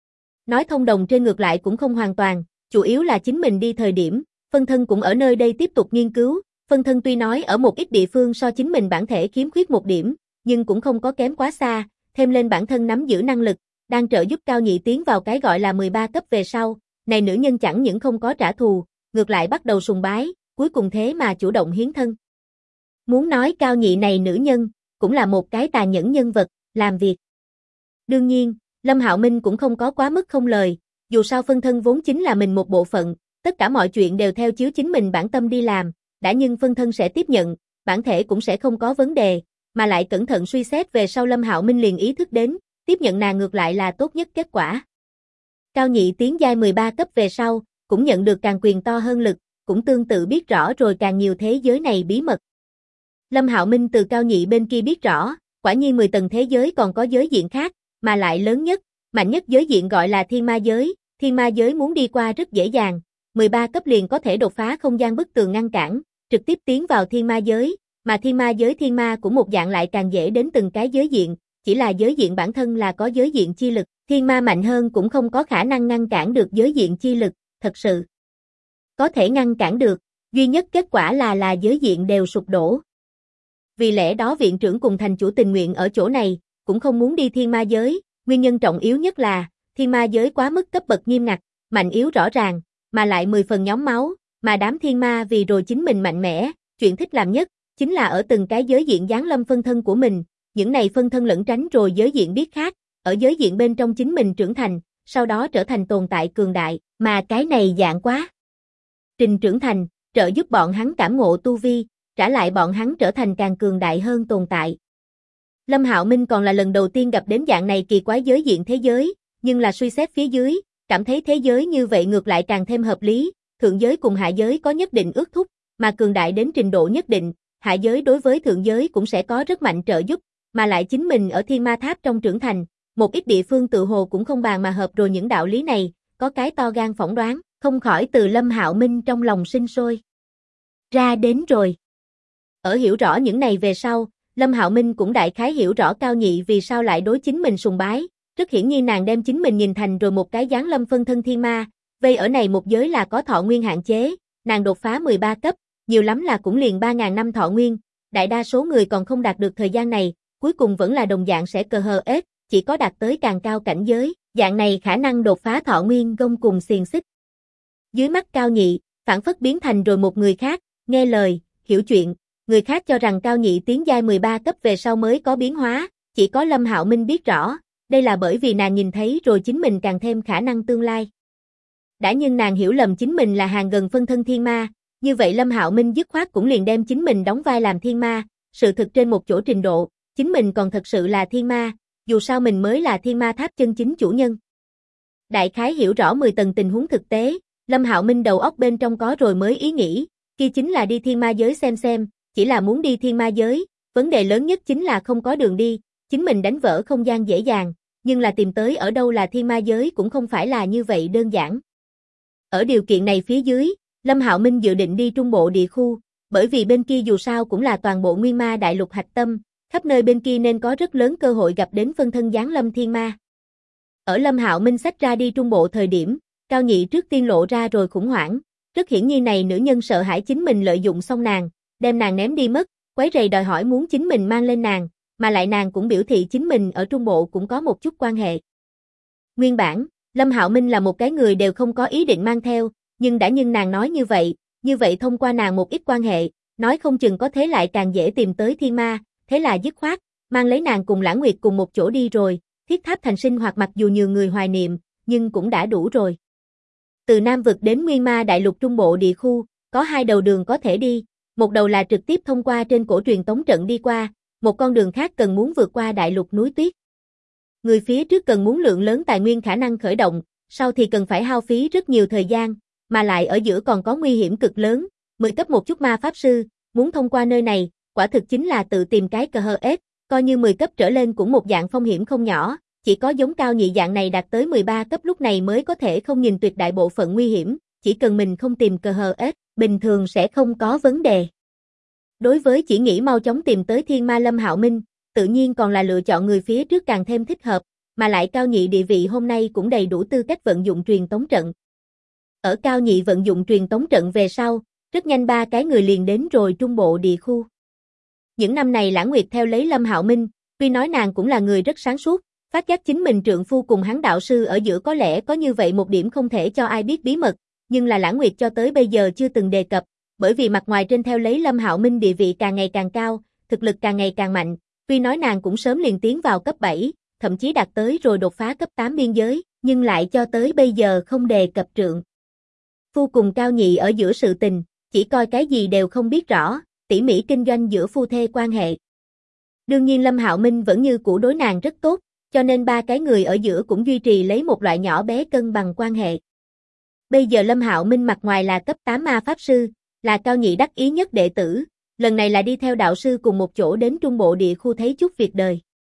Nói thông đồng trên ngược lại cũng không hoàn toàn, chủ yếu là chính mình đi thời điểm, phân thân cũng ở nơi đây tiếp tục nghiên cứu, phân thân tuy nói ở một ít địa phương so chính mình bản thể khiếm khuyết một điểm, nhưng cũng không có kém quá xa, thêm lên bản thân nắm giữ năng lực, đang trợ giúp cao nhị tiến vào cái gọi là 13 cấp về sau, này nữ nhân chẳng những không có trả thù, ngược lại bắt đầu sùng bái, cuối cùng thế mà chủ động hiến thân. Muốn nói cao nhị này nữ nhân, cũng là một cái tàn nhẫn nhân vật, làm việc. Đương nhiên, Lâm Hạo Minh cũng không có quá mức không lời, dù sao phân thân vốn chính là mình một bộ phận, tất cả mọi chuyện đều theo chiếu chính mình bản tâm đi làm, đã nhưng phân thân sẽ tiếp nhận, bản thể cũng sẽ không có vấn đề, mà lại cẩn thận suy xét về sau Lâm Hạo Minh liền ý thức đến, tiếp nhận nàng ngược lại là tốt nhất kết quả. Cao nhị tiến giai 13 cấp về sau, cũng nhận được càng quyền to hơn lực, cũng tương tự biết rõ rồi càng nhiều thế giới này bí mật. Lâm Hạo Minh từ cao nhị bên kia biết rõ, quả nhiên 10 tầng thế giới còn có giới diện khác, mà lại lớn nhất, mạnh nhất giới diện gọi là thiên ma giới muốn đi qua rất dễ dàng, 13 cấp liền có thể đột phá không gian bức tường ngăn cản, trực tiếp tiến vào thiên ma giới, mà thiên ma giới thiên ma cũng một dạng lại càng dễ đến từng cái giới diện, chỉ là giới diện bản thân là có giới diện chi lực, thiên ma mạnh hơn cũng không có khả năng ngăn cản được giới diện chi lực, thật sự. Có thể ngăn cản được, duy nhất kết quả là giới diện đều sụp đổ. Vì lẽ đó viện trưởng cùng thành chủ tình nguyện ở chỗ này, cũng không muốn đi thiên ma giới, nguyên nhân trọng yếu nhất là, thiên ma giới quá mức cấp bậc nghiêm ngặt, mạnh yếu rõ ràng, mà lại 10 phần nhóm máu, mà đám thiên ma vì rồi chính mình mạnh mẽ, chuyện thích làm nhất, chính là ở từng cái giới diện giáng lâm phân thân của mình, những này phân thân lẫn tránh rồi giới diện biết khác, ở giới diện bên trong chính mình trưởng thành, sau đó trở thành tồn tại cường đại, mà cái này dạng quá. Trình trưởng thành, trợ giúp bọn hắn cảm ngộ tu vi, trả lại bọn hắn trở thành càng cường đại hơn tồn tại. Lâm Hạo Minh còn là lần đầu tiên gặp đến dạng này kỳ quái giới diện thế giới, nhưng là suy xét phía dưới, cảm thấy thế giới như vậy ngược lại càng thêm hợp lý, thượng giới cùng hạ giới có nhất định ước thúc, mà cường đại đến trình độ nhất định, hạ giới đối với thượng giới cũng sẽ có rất mạnh trợ giúp, mà lại chính mình ở Thiên Ma Tháp trong trưởng thành, một ít địa phương tự hồ cũng không bàn mà hợp rồi những đạo lý này, có cái to gan phỏng đoán, không khỏi từ Lâm Hạo Minh trong lòng sinh sôi. Ra đến rồi. Ở hiểu rõ những này về sau, Lâm Hạo Minh cũng đại khái hiểu rõ Cao Nhị vì sao lại đối chính mình sùng bái, rất hiển nhiên nàng đem chính mình nhìn thành rồi một cái giáng lâm phân thân thiên ma, vây ở này một giới là có thọ nguyên hạn chế, nàng đột phá 13 cấp, nhiều lắm là cũng liền 3.000 năm thọ nguyên, đại đa số người còn không đạt được thời gian này, cuối cùng vẫn là đồng dạng sẽ cờ hờ ết, chỉ có đạt tới càng cao cảnh giới, dạng này khả năng đột phá thọ nguyên gông cùng xiềng xích. Dưới mắt Cao Nhị, phản phất biến thành rồi một người khác, nghe lời, hiểu chuyện, người khác cho rằng Cao Nhị tiến giai 13 cấp về sau mới có biến hóa, chỉ có Lâm Hạo Minh biết rõ, đây là bởi vì nàng nhìn thấy rồi chính mình càng thêm khả năng tương lai. Đã nhưng nàng hiểu lầm chính mình là hàng gần phân thân thiên ma, như vậy Lâm Hạo Minh dứt khoát cũng liền đem chính mình đóng vai làm thiên ma, sự thực trên một chỗ trình độ, chính mình còn thật sự là thiên ma, dù sao mình mới là Thiên Ma Tháp chân chính chủ nhân. Đại khái hiểu rõ 10 tầng tình huống thực tế, Lâm Hạo Minh đầu óc bên trong có rồi mới ý nghĩ, kia chính là đi thiên ma giới xem, chỉ là muốn đi thiên ma giới, vấn đề lớn nhất chính là không có đường đi, chính mình đánh vỡ không gian dễ dàng, nhưng là tìm tới ở đâu là thiên ma giới cũng không phải là như vậy đơn giản. Ở điều kiện này phía dưới, Lâm Hạo Minh dự định đi trung bộ địa khu, bởi vì bên kia dù sao cũng là toàn bộ Nguyên Ma Đại Lục hạch tâm, khắp nơi bên kia nên có rất lớn cơ hội gặp đến phân thân giáng lâm thiên ma. Ở Lâm Hạo Minh xách ra đi trung bộ thời điểm, Cao Nhị trước tiên lộ ra rồi khủng hoảng, rất hiển nhiên này nữ nhân sợ hãi chính mình lợi dụng xong nàng, đem nàng ném đi mất, quấy rầy đòi hỏi muốn chính mình mang lên nàng, mà lại nàng cũng biểu thị chính mình ở trung bộ cũng có một chút quan hệ. Nguyên bản, Lâm Hạo Minh là một cái người đều không có ý định mang theo, nhưng đã nhưng nàng nói như vậy thông qua nàng một ít quan hệ, nói không chừng có thế lại càng dễ tìm tới thiên ma, thế là dứt khoát, mang lấy nàng cùng Lãng Nguyệt cùng một chỗ đi rồi, Thiết Tháp Thành sinh hoạt mặc dù nhiều người hoài niệm, nhưng cũng đã đủ rồi. Từ Nam Vực đến Nguyên Ma Đại Lục trung bộ địa khu, có hai đầu đường có thể đi, một đầu là trực tiếp thông qua trên cổ truyền tống trận đi qua, một con đường khác cần muốn vượt qua đại lục núi tuyết. Người phía trước cần muốn lượng lớn tài nguyên khả năng khởi động, sau thì cần phải hao phí rất nhiều thời gian, mà lại ở giữa còn có nguy hiểm cực lớn, 10 cấp một chút ma pháp sư, muốn thông qua nơi này, quả thực chính là tự tìm cái cờ hờ ết, coi như 10 cấp trở lên cũng một dạng phong hiểm không nhỏ, chỉ có giống Cao Nhị dạng này đạt tới 13 cấp lúc này mới có thể không nhìn tuyệt đại bộ phận nguy hiểm, chỉ cần mình không tìm cờ hờ ết, bình thường sẽ không có vấn đề. Đối với chỉ nghĩ mau chóng tìm tới thiên ma Lâm Hạo Minh, tự nhiên còn là lựa chọn người phía trước càng thêm thích hợp, mà lại Cao Nhị địa vị hôm nay cũng đầy đủ tư cách vận dụng truyền tống trận. Ở Cao Nhị vận dụng truyền tống trận về sau, rất nhanh ba cái người liền đến rồi trung bộ địa khu. Những năm này Lãng Nguyệt theo lấy Lâm Hạo Minh, tuy nói nàng cũng là người rất sáng suốt, phát giác chính mình trượng phu cùng hắn đạo sư ở giữa có lẽ có như vậy một điểm không thể cho ai biết bí mật, nhưng là Lãng Nguyệt cho tới bây giờ chưa từng đề cập, bởi vì mặt ngoài trên theo lấy Lâm Hạo Minh địa vị càng ngày càng cao, thực lực càng ngày càng mạnh, tuy nói nàng cũng sớm liền tiến vào cấp 7, thậm chí đạt tới rồi đột phá cấp 8 biên giới, nhưng lại cho tới bây giờ không đề cập trượng phu cùng Cao Nhị ở giữa sự tình, chỉ coi cái gì đều không biết rõ, tỉ mỉ kinh doanh giữa phu thê quan hệ. Đương nhiên Lâm Hạo Minh vẫn như cũ đối nàng rất tốt, cho nên ba cái người ở giữa cũng duy trì lấy một loại nhỏ bé cân bằng quan hệ. Bây giờ Lâm Hạo Minh mặt ngoài là cấp 8 ma pháp sư, là Cao Nhị đắc ý nhất đệ tử, lần này là đi theo đạo sư cùng một chỗ đến trung bộ địa khu thấy chút việc đời.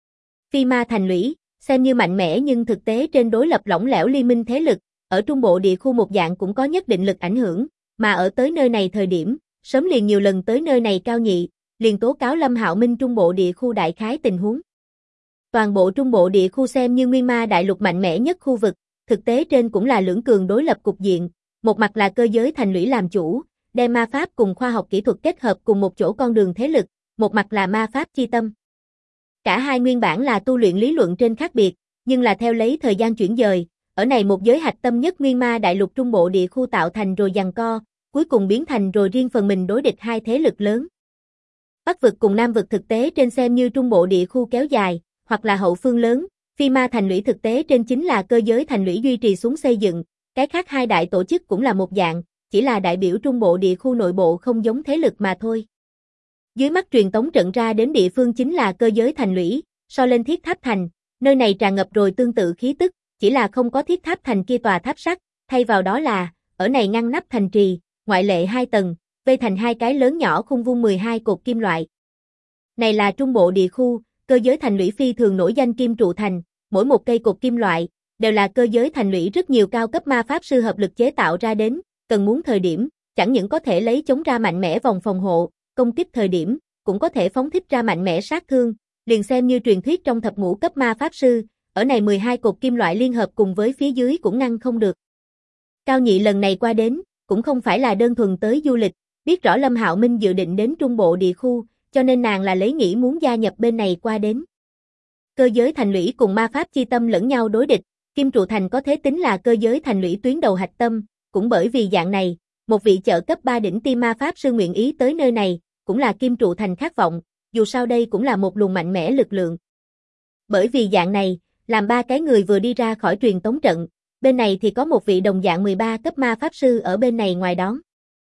Phi ma thành lũy, xem như mạnh mẽ nhưng thực tế trên đối lập lỏng lẻo liên minh thế lực, ở trung bộ địa khu một dạng cũng có nhất định lực ảnh hưởng, mà ở tới nơi này thời điểm, sớm liền nhiều lần tới nơi này Cao Nhị, liền tố cáo Lâm Hạo Minh trung bộ địa khu đại khái tình huống. Toàn bộ trung bộ địa khu xem như Nguyên Ma Đại Lục mạnh mẽ nhất khu vực, thực tế trên cũng là lưỡng cường đối lập cục diện, một mặt là cơ giới thành lũy làm chủ, đem ma pháp cùng khoa học kỹ thuật kết hợp cùng một chỗ con đường thế lực, một mặt là ma pháp chi tâm. Cả hai nguyên bản là tu luyện lý luận trên khác biệt, nhưng là theo lấy thời gian chuyển dời, ở này một giới hạch tâm nhất Nguyên Ma Đại Lục trung bộ địa khu tạo thành rồi giằng co, cuối cùng biến thành rồi riêng phần mình đối địch hai thế lực lớn. Bắc vực cùng Nam vực thực tế trên xem như trung bộ địa khu kéo dài, hoặc là hậu phương lớn, Phi ma thành lũy thực tế trên chính là cơ giới thành lũy duy trì xuống xây dựng, cái khác hai đại tổ chức cũng là một dạng, chỉ là đại biểu trung bộ địa khu nội bộ không giống thế lực mà thôi. Dưới mắt truyền tống trận ra đến địa phương chính là cơ giới thành lũy, so lên Thiết Tháp Thành, nơi này tràn ngập rồi tương tự khí tức, chỉ là không có Thiết Tháp Thành kia tòa tháp sắt, thay vào đó là, ở này ngăn nắp thành trì, ngoại lệ 2 tầng, vây thành hai cái lớn nhỏ khung vuông 12 cột kim loại. Này là trung bộ địa khu, cơ giới thành lũy phi thường nổi danh Kim Trụ Thành, mỗi một cây cột kim loại đều là cơ giới thành lũy rất nhiều cao cấp ma pháp sư hợp lực chế tạo ra đến, cần muốn thời điểm, chẳng những có thể lấy chống ra mạnh mẽ vòng phòng hộ, công kích thời điểm, cũng có thể phóng thích ra mạnh mẽ sát thương, liền xem như truyền thuyết trong thập ngũ cấp ma pháp sư, ở này 12 cột kim loại liên hợp cùng với phía dưới cũng ngăn không được. Cao Nhị lần này qua đến, cũng không phải là đơn thuần tới du lịch, biết rõ Lâm Hạo Minh dự định đến trung bộ địa khu, cho nên nàng là lấy nghĩ muốn gia nhập bên này qua đến. Cơ giới thành lũy cùng ma pháp chi tâm lẫn nhau đối địch, Kim Trụ Thành có thế tính là cơ giới thành lũy tuyến đầu hạch tâm, cũng bởi vì dạng này, một vị trợ cấp 3 đỉnh tiêm ma pháp sư nguyện ý tới nơi này, cũng là Kim Trụ Thành khát vọng, dù sao đây cũng là một luồng mạnh mẽ lực lượng. Bởi vì dạng này, làm ba cái người vừa đi ra khỏi truyền tống trận, bên này thì có một vị đồng dạng 13 cấp ma pháp sư ở bên này ngoài đón.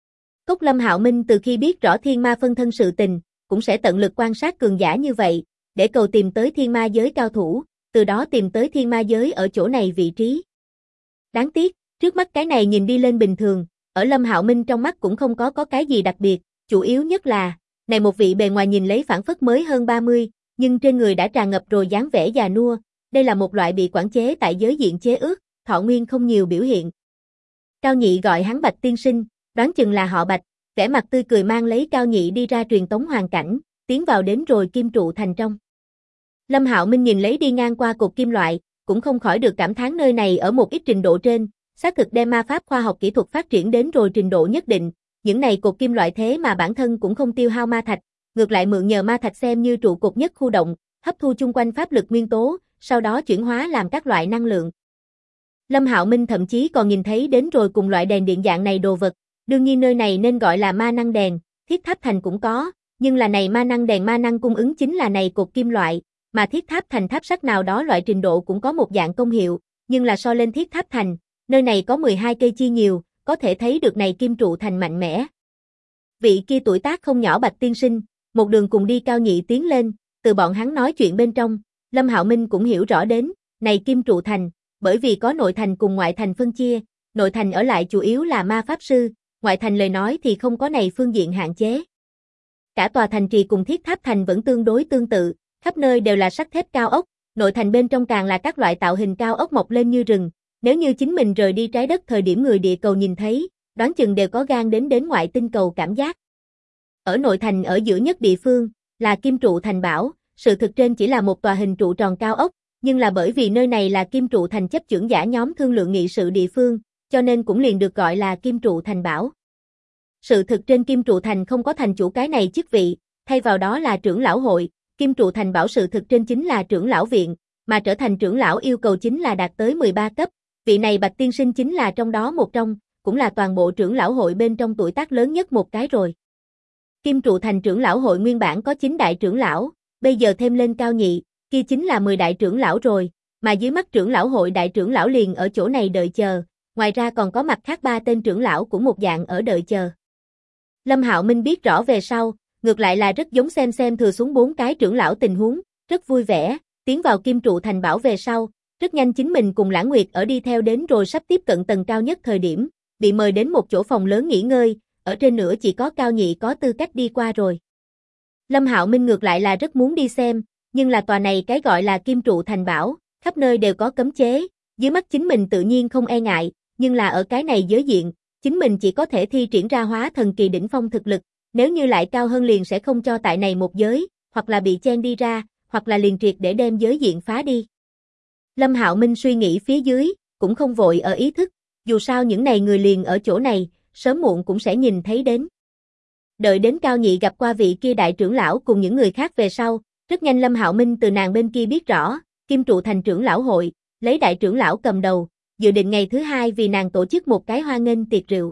Cốc Lâm Hạo Minh từ khi biết rõ thiên ma phân thân sự tình, cũng sẽ tận lực quan sát cường giả như vậy, để cầu tìm tới thiên ma giới cao thủ, từ đó tìm tới thiên ma giới ở chỗ này vị trí. Đáng tiếc, trước mắt cái này nhìn đi lên bình thường, ở Lâm Hạo Minh trong mắt cũng không có cái gì đặc biệt, chủ yếu nhất là, này một vị bề ngoài nhìn lấy phảng phất mới hơn 30, nhưng trên người đã tràn ngập rồi dáng vẻ già nua, đây là một loại bị quản chế tại giới diện chế ước, thọ nguyên không nhiều biểu hiện. Cao Nhị gọi hắn Bạch tiên sinh, đoán chừng là họ Bạch, vẻ mặt tươi cười mang lấy Cao Nhị đi ra truyền tống hoàn cảnh, tiến vào đến rồi Kim Trụ Thành trong. Lâm Hạo Minh nhìn lấy đi ngang qua cột kim loại, cũng không khỏi được cảm thán nơi này ở một ít trình độ trên, xác thực đem ma pháp khoa học kỹ thuật phát triển đến rồi trình độ nhất định, những này cột kim loại thế mà bản thân cũng không tiêu hao ma thạch, ngược lại mượn nhờ ma thạch xem như trụ cột nhất khu động, hấp thu chung quanh pháp lực nguyên tố, sau đó chuyển hóa làm các loại năng lượng. Lâm Hạo Minh thậm chí còn nhìn thấy đến rồi cùng loại đèn điện dạng này đồ vật, đương nhiên nơi này nên gọi là ma năng đèn, Thiết Tháp Thành cũng có, nhưng là này ma năng đèn ma năng cung ứng chính là này cột kim loại, mà Thiết Tháp Thành tháp sắt nào đó loại trình độ cũng có một dạng công hiệu, nhưng là so lên Thiết Tháp Thành, nơi này có 12 cây chi nhiều, có thể thấy được này Kim Trụ Thành mạnh mẽ. Vị kia tuổi tác không nhỏ Bạch tiên sinh, một đường cùng đi Cao Nhị tiến lên, từ bọn hắn nói chuyện bên trong, Lâm Hạo Minh cũng hiểu rõ đến, này Kim Trụ Thành, bởi vì có nội thành cùng ngoại thành phân chia, nội thành ở lại chủ yếu là ma pháp sư, ngoại thành lời nói thì không có này phương diện hạn chế. Cả tòa thành trì cùng Thiết Tháp Thành vẫn tương đối tương tự, khắp nơi đều là sắt thép cao ốc, nội thành bên trong càng là các loại tạo hình cao ốc mọc lên như rừng, nếu như chính mình rời đi trái đất thời điểm người địa cầu nhìn thấy, đoán chừng đều có gan đến ngoại tinh cầu cảm giác. Ở nội thành ở giữa nhất địa phương, là Kim Trụ Thành Bảo, sự thực trên chỉ là một tòa hình trụ tròn cao ốc, nhưng là bởi vì nơi này là Kim Trụ Thành chấp chưởng giả nhóm thương lượng nghị sự địa phương, cho nên cũng liền được gọi là Kim Trụ Thành Bảo. Sự thực trên Kim Trụ Thành không có thành chủ cái này chức vị, thay vào đó là trưởng lão hội, Kim Trụ Thành Bảo sự thực trên chính là trưởng lão viện, mà trở thành trưởng lão yêu cầu chính là đạt tới 13 cấp, vị này Bạch tiên sinh chính là trong đó một trong, cũng là toàn bộ trưởng lão hội bên trong tuổi tác lớn nhất một cái rồi. Kim Trụ Thành trưởng lão hội nguyên bản có 9 đại trưởng lão, bây giờ thêm lên Cao Nhị, kia chính là 10 đại trưởng lão rồi, mà dưới mắt trưởng lão hội đại trưởng lão liền ở chỗ này đợi chờ, ngoài ra còn có mặt khác 3 tên trưởng lão cũng một dạng ở đợi chờ. Lâm Hạo Minh biết rõ về sau, ngược lại là rất giống xem thừa xuống 4 cái trưởng lão tình huống, rất vui vẻ, tiến vào Kim Trụ Thành Bảo về sau, rất nhanh chính mình cùng Lãng Nguyệt ở đi theo đến rồi sắp tiếp cận tầng cao nhất thời điểm, bị mời đến một chỗ phòng lớn nghỉ ngơi, ở trên nữa chỉ có Cao Nhị có tư cách đi qua rồi. Lâm Hạo Minh ngược lại là rất muốn đi xem, nhưng là tòa này cái gọi là Kim Trụ Thành Bảo, khắp nơi đều có cấm chế, dưới mắt chính mình tự nhiên không e ngại, nhưng là ở cái này giới diện, chính mình chỉ có thể thi triển ra hóa thần kỳ đỉnh phong thực lực, nếu như lại cao hơn liền sẽ không cho tại này một giới, hoặc là bị chen đi ra, hoặc là liền triệt để đem giới diện phá đi. Lâm Hạo Minh suy nghĩ phía dưới, cũng không vội ở ý thức, dù sao những này người liền ở chỗ này, sớm muộn cũng sẽ nhìn thấy đến. Đợi đến Cao Nhị gặp qua vị kia đại trưởng lão cùng những người khác về sau, rất nhanh Lâm Hạo Minh từ nàng bên kia biết rõ, Kim Trụ Thành trưởng lão hội, lấy đại trưởng lão cầm đầu, dự định ngày thứ 2 vì nàng tổ chức một cái hoan nghênh tiệc rượu.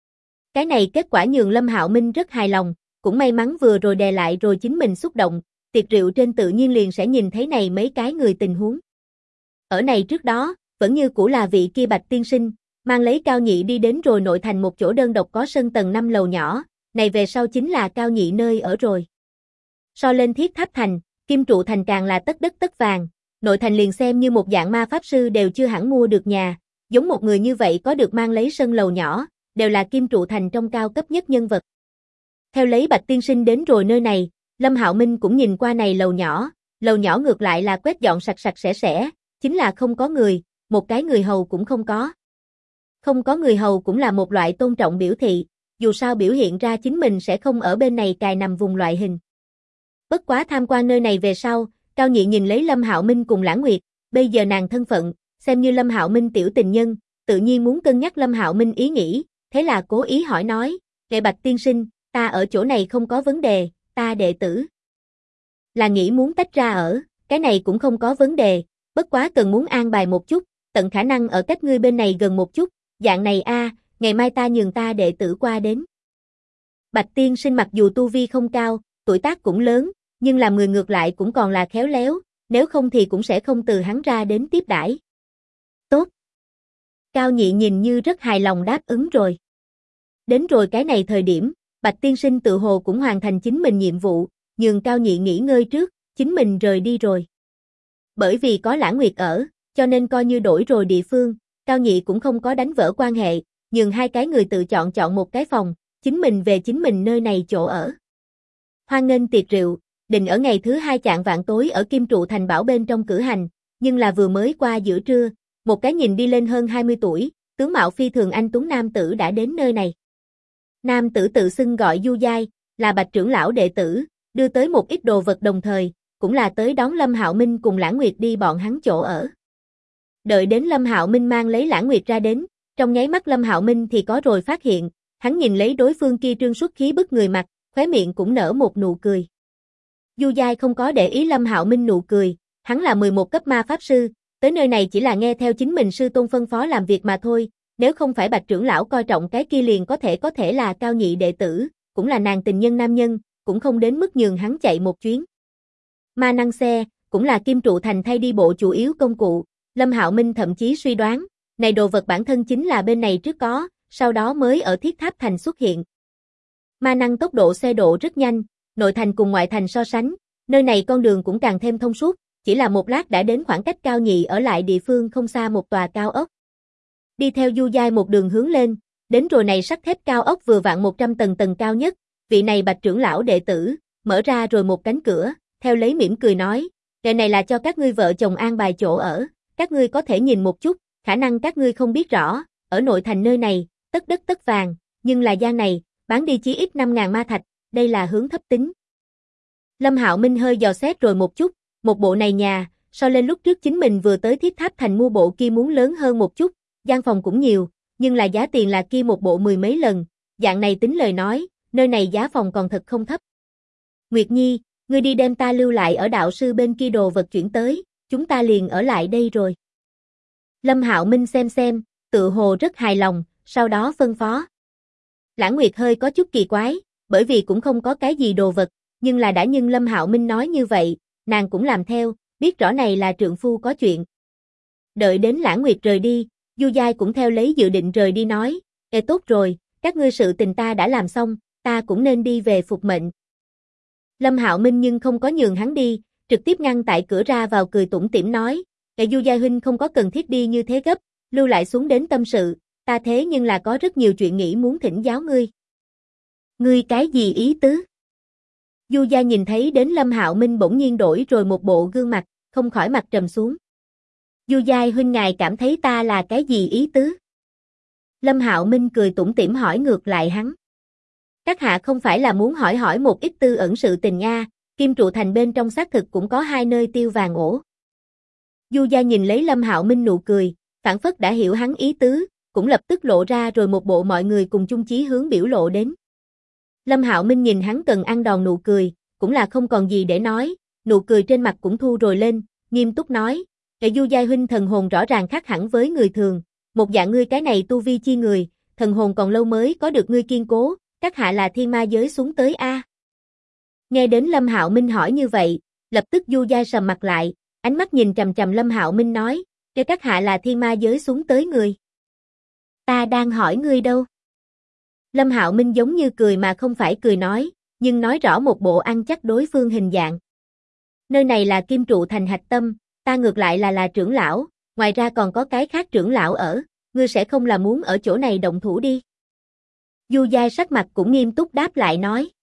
Cái này kết quả nhường Lâm Hạo Minh rất hài lòng, cũng may mắn vừa rồi đè lại rồi chính mình xúc động, tiệc rượu trên tự nhiên liền sẽ nhìn thấy này mấy cái người tình huống. Ở này trước đó, vẫn như cũ là vị kia Bạch tiên sinh, mang lấy Cao Nhị đi đến rồi nội thành một chỗ đơn độc có sân tầng 5 lầu nhỏ, này về sau chính là Cao Nhị nơi ở rồi. So lên Thiết Tháp Thành, Kim Trụ Thành càng là tất đất tất vàng, nội thành liền xem như một dạng ma pháp sư đều chưa hẳn mua được nhà, giống một người như vậy có được mang lấy sân lầu nhỏ, đều là Kim Trụ Thành trong cao cấp nhất nhân vật. Theo lấy Bạch tiên sinh đến rồi nơi này, Lâm Hạo Minh cũng nhìn qua này lầu nhỏ ngược lại là quét dọn sạch sạch sẽ, chính là không có người, một cái người hầu cũng không có. Không có người hầu cũng là một loại tôn trọng biểu thị, dù sao biểu hiện ra chính mình sẽ không ở bên này cài nằm vùng loại hình. Bất quá tham quan nơi này về sau, Cao Nhị nhìn lấy Lâm Hạo Minh cùng Lãng Nguyệt, bây giờ nàng thân phận, xem như Lâm Hạo Minh tiểu tình nhân, tự nhiên muốn cân nhắc Lâm Hạo Minh ý nghĩ, thế là cố ý hỏi nói, "Kệ Bạch tiên sinh, ta ở chỗ này không có vấn đề, ta đệ tử là nghĩ muốn tách ra ở, cái này cũng không có vấn đề, bất quá cần muốn an bài một chút, tận khả năng ở cách ngươi bên này gần một chút, dạng này a, ngày mai ta nhường ta đệ tử qua đến." Bạch tiên sinh mặc dù tu vi không cao, tuổi tác cũng lớn, nhưng làm người ngược lại cũng còn là khéo léo, nếu không thì cũng sẽ không từ hắn ra đến tiếp đãi. Tốt. Cao Nhị nhìn như rất hài lòng đáp ứng rồi. Đến rồi cái này thời điểm, Bạch tiên sinh tự hồ cũng hoàn thành chính mình nhiệm vụ, nhường Cao Nhị nghỉ ngơi trước, chính mình rời đi rồi. Bởi vì có Lãng Nguyệt ở, cho nên coi như đổi rồi địa phương, Cao Nhị cũng không có đánh vỡ quan hệ, nhường hai cái người tự chọn một cái phòng, chính mình về chính mình nơi này chỗ ở. Hoan nghênh tiệc rượu, định ở ngày thứ 2 chạng vạng tối ở Kim Trụ Thành Bảo bên trong cử hành, nhưng là vừa mới qua giữa trưa, một cái nhìn đi lên hơn 20 tuổi, tướng mạo phi thường anh tuấn nam tử đã đến nơi này. Nam tử tự xưng gọi Du Giai, là Bạch trưởng lão đệ tử, đưa tới một ít đồ vật đồng thời, cũng là tới đón Lâm Hạo Minh cùng Lãng Nguyệt đi bọn hắn chỗ ở. Đợi đến Lâm Hạo Minh mang lấy Lãng Nguyệt ra đến, trong nháy mắt Lâm Hạo Minh thì có rồi phát hiện, hắn nhìn lấy đối phương kia trương xuất khí bức người mặt, khóe miệng cũng nở một nụ cười. Du Giai không có để ý Lâm Hạo Minh nụ cười, hắn là 11 cấp ma pháp sư, tới nơi này chỉ là nghe theo chính mình sư tôn phân phó làm việc mà thôi, nếu không phải Bạch trưởng lão coi trọng cái kia liền có thể là Cao Nhị đệ tử, cũng là nàng tình nhân nam nhân, cũng không đến mức nhường hắn chạy một chuyến. Ma năng xe, cũng là Kim Trụ Thành thay đi bộ chủ yếu công cụ, Lâm Hạo Minh thậm chí suy đoán, này đồ vật bản thân chính là bên này trước có, sau đó mới ở Thiết Tháp Thành xuất hiện. Ma năng tốc độ xe độ rất nhanh, nội thành cùng ngoại thành so sánh, nơi này con đường cũng càng thêm thông suốt, chỉ là một lát đã đến khoảng cách Cao Nhị ở lại địa phương không xa một tòa cao ốc. Đi theo Du Giai một đường hướng lên, đến rồi này sắt thép cao ốc vừa vặn 100 tầng cao nhất, vị này Bạch trưởng lão đệ tử, mở ra rồi một cánh cửa, theo lấy mỉm cười nói, "Cái này là cho các ngươi vợ chồng an bài chỗ ở, các ngươi có thể nhìn một chút, khả năng các ngươi không biết rõ, ở nội thành nơi này, tất đất tất vàng, nhưng là gian này, bán đi chí ít 5.000 ma thạch, đây là hướng thấp tính." Lâm Hạo Minh hơi dò xét rồi một chút, một bộ này nhà, so lên lúc trước chính mình vừa tới Thiết Tháp Thành mua bộ kia muốn lớn hơn một chút, gian phòng cũng nhiều, nhưng là giá tiền là kia một bộ 10 mấy lần, dạng này tính lời nói, nơi này giá phòng còn thật không thấp. "Nguyệt Nhi, ngươi đi đem ta lưu lại ở đạo sư bên kia đồ vật chuyển tới, chúng ta liền ở lại đây rồi." Lâm Hạo Minh xem, tự hồ rất hài lòng, sau đó phân phó. Lãng Nguyệt hơi có chút kỳ quái, bởi vì cũng không có cái gì đồ vật, nhưng là đã nhưng Lâm Hạo Minh nói như vậy, nàng cũng làm theo, biết rõ này là trượng phu có chuyện. Đợi đến Lãng Nguyệt rời đi, Du Giai cũng theo lấy dự định rời đi nói, "Ê tốt rồi, các ngươi sự tình ta đã làm xong, ta cũng nên đi về phục mệnh." Lâm Hạo Minh nhưng không có nhường hắn đi, trực tiếp ngăn tại cửa ra vào cười tủm tỉm nói, Du Giai huynh không có cần thiết đi như thế gấp, lưu lại xuống đến tâm sự, ta thế nhưng là có rất nhiều chuyện nghĩ muốn thỉnh giáo ngươi." "Ngươi cái gì ý tứ?" Du Giai nhìn thấy đến Lâm Hạo Minh bỗng nhiên đổi rồi một bộ gương mặt, không khỏi mặt trầm xuống. "Du Giai huynh ngài cảm thấy ta là cái gì ý tứ?" Lâm Hạo Minh cười tủm tỉm hỏi ngược lại hắn. "Các hạ không phải là muốn hỏi một ít tư ẩn sự tình nha, Kim Trụ Thành bên trong xác thực cũng có 2 nơi tiêu vàng ổ." Du Giai nhìn lấy Lâm Hạo Minh nụ cười, phảng phất đã hiểu hắn ý tứ, cũng lập tức lộ ra rồi một bộ mọi người cùng chung chí hướng biểu lộ đến. Lâm Hạo Minh nhìn hắn cần ăn đòn nụ cười, cũng là không còn gì để nói, nụ cười trên mặt cũng thu rồi lên, nghiêm túc nói, Du Giai huynh thần hồn rõ ràng khác hẳn với người thường, một dạng ngươi cái này tu vi chi người, thần hồn còn lâu mới có được ngươi kiên cố, các hạ là thiên ma giới xuống tới a." Nghe đến Lâm Hạo Minh hỏi như vậy, lập tức Du Giai sầm mặt lại, ánh mắt nhìn chằm chằm Lâm Hạo Minh nói, các hạ là thiên ma giới xuống tới người?" "Ta đang hỏi ngươi đâu?" Lâm Hạo Minh giống như cười mà không phải cười nói, nhưng nói rõ một bộ ăn chắc đối phương hình dạng. "Nơi này là Kim Trụ Thành hạch tâm, ta ngược lại là trưởng lão, ngoài ra còn có cái khác trưởng lão ở, ngươi sẽ không là muốn ở chỗ này động thủ đi?" Du Giai sắc mặt cũng nghiêm túc đáp lại nói.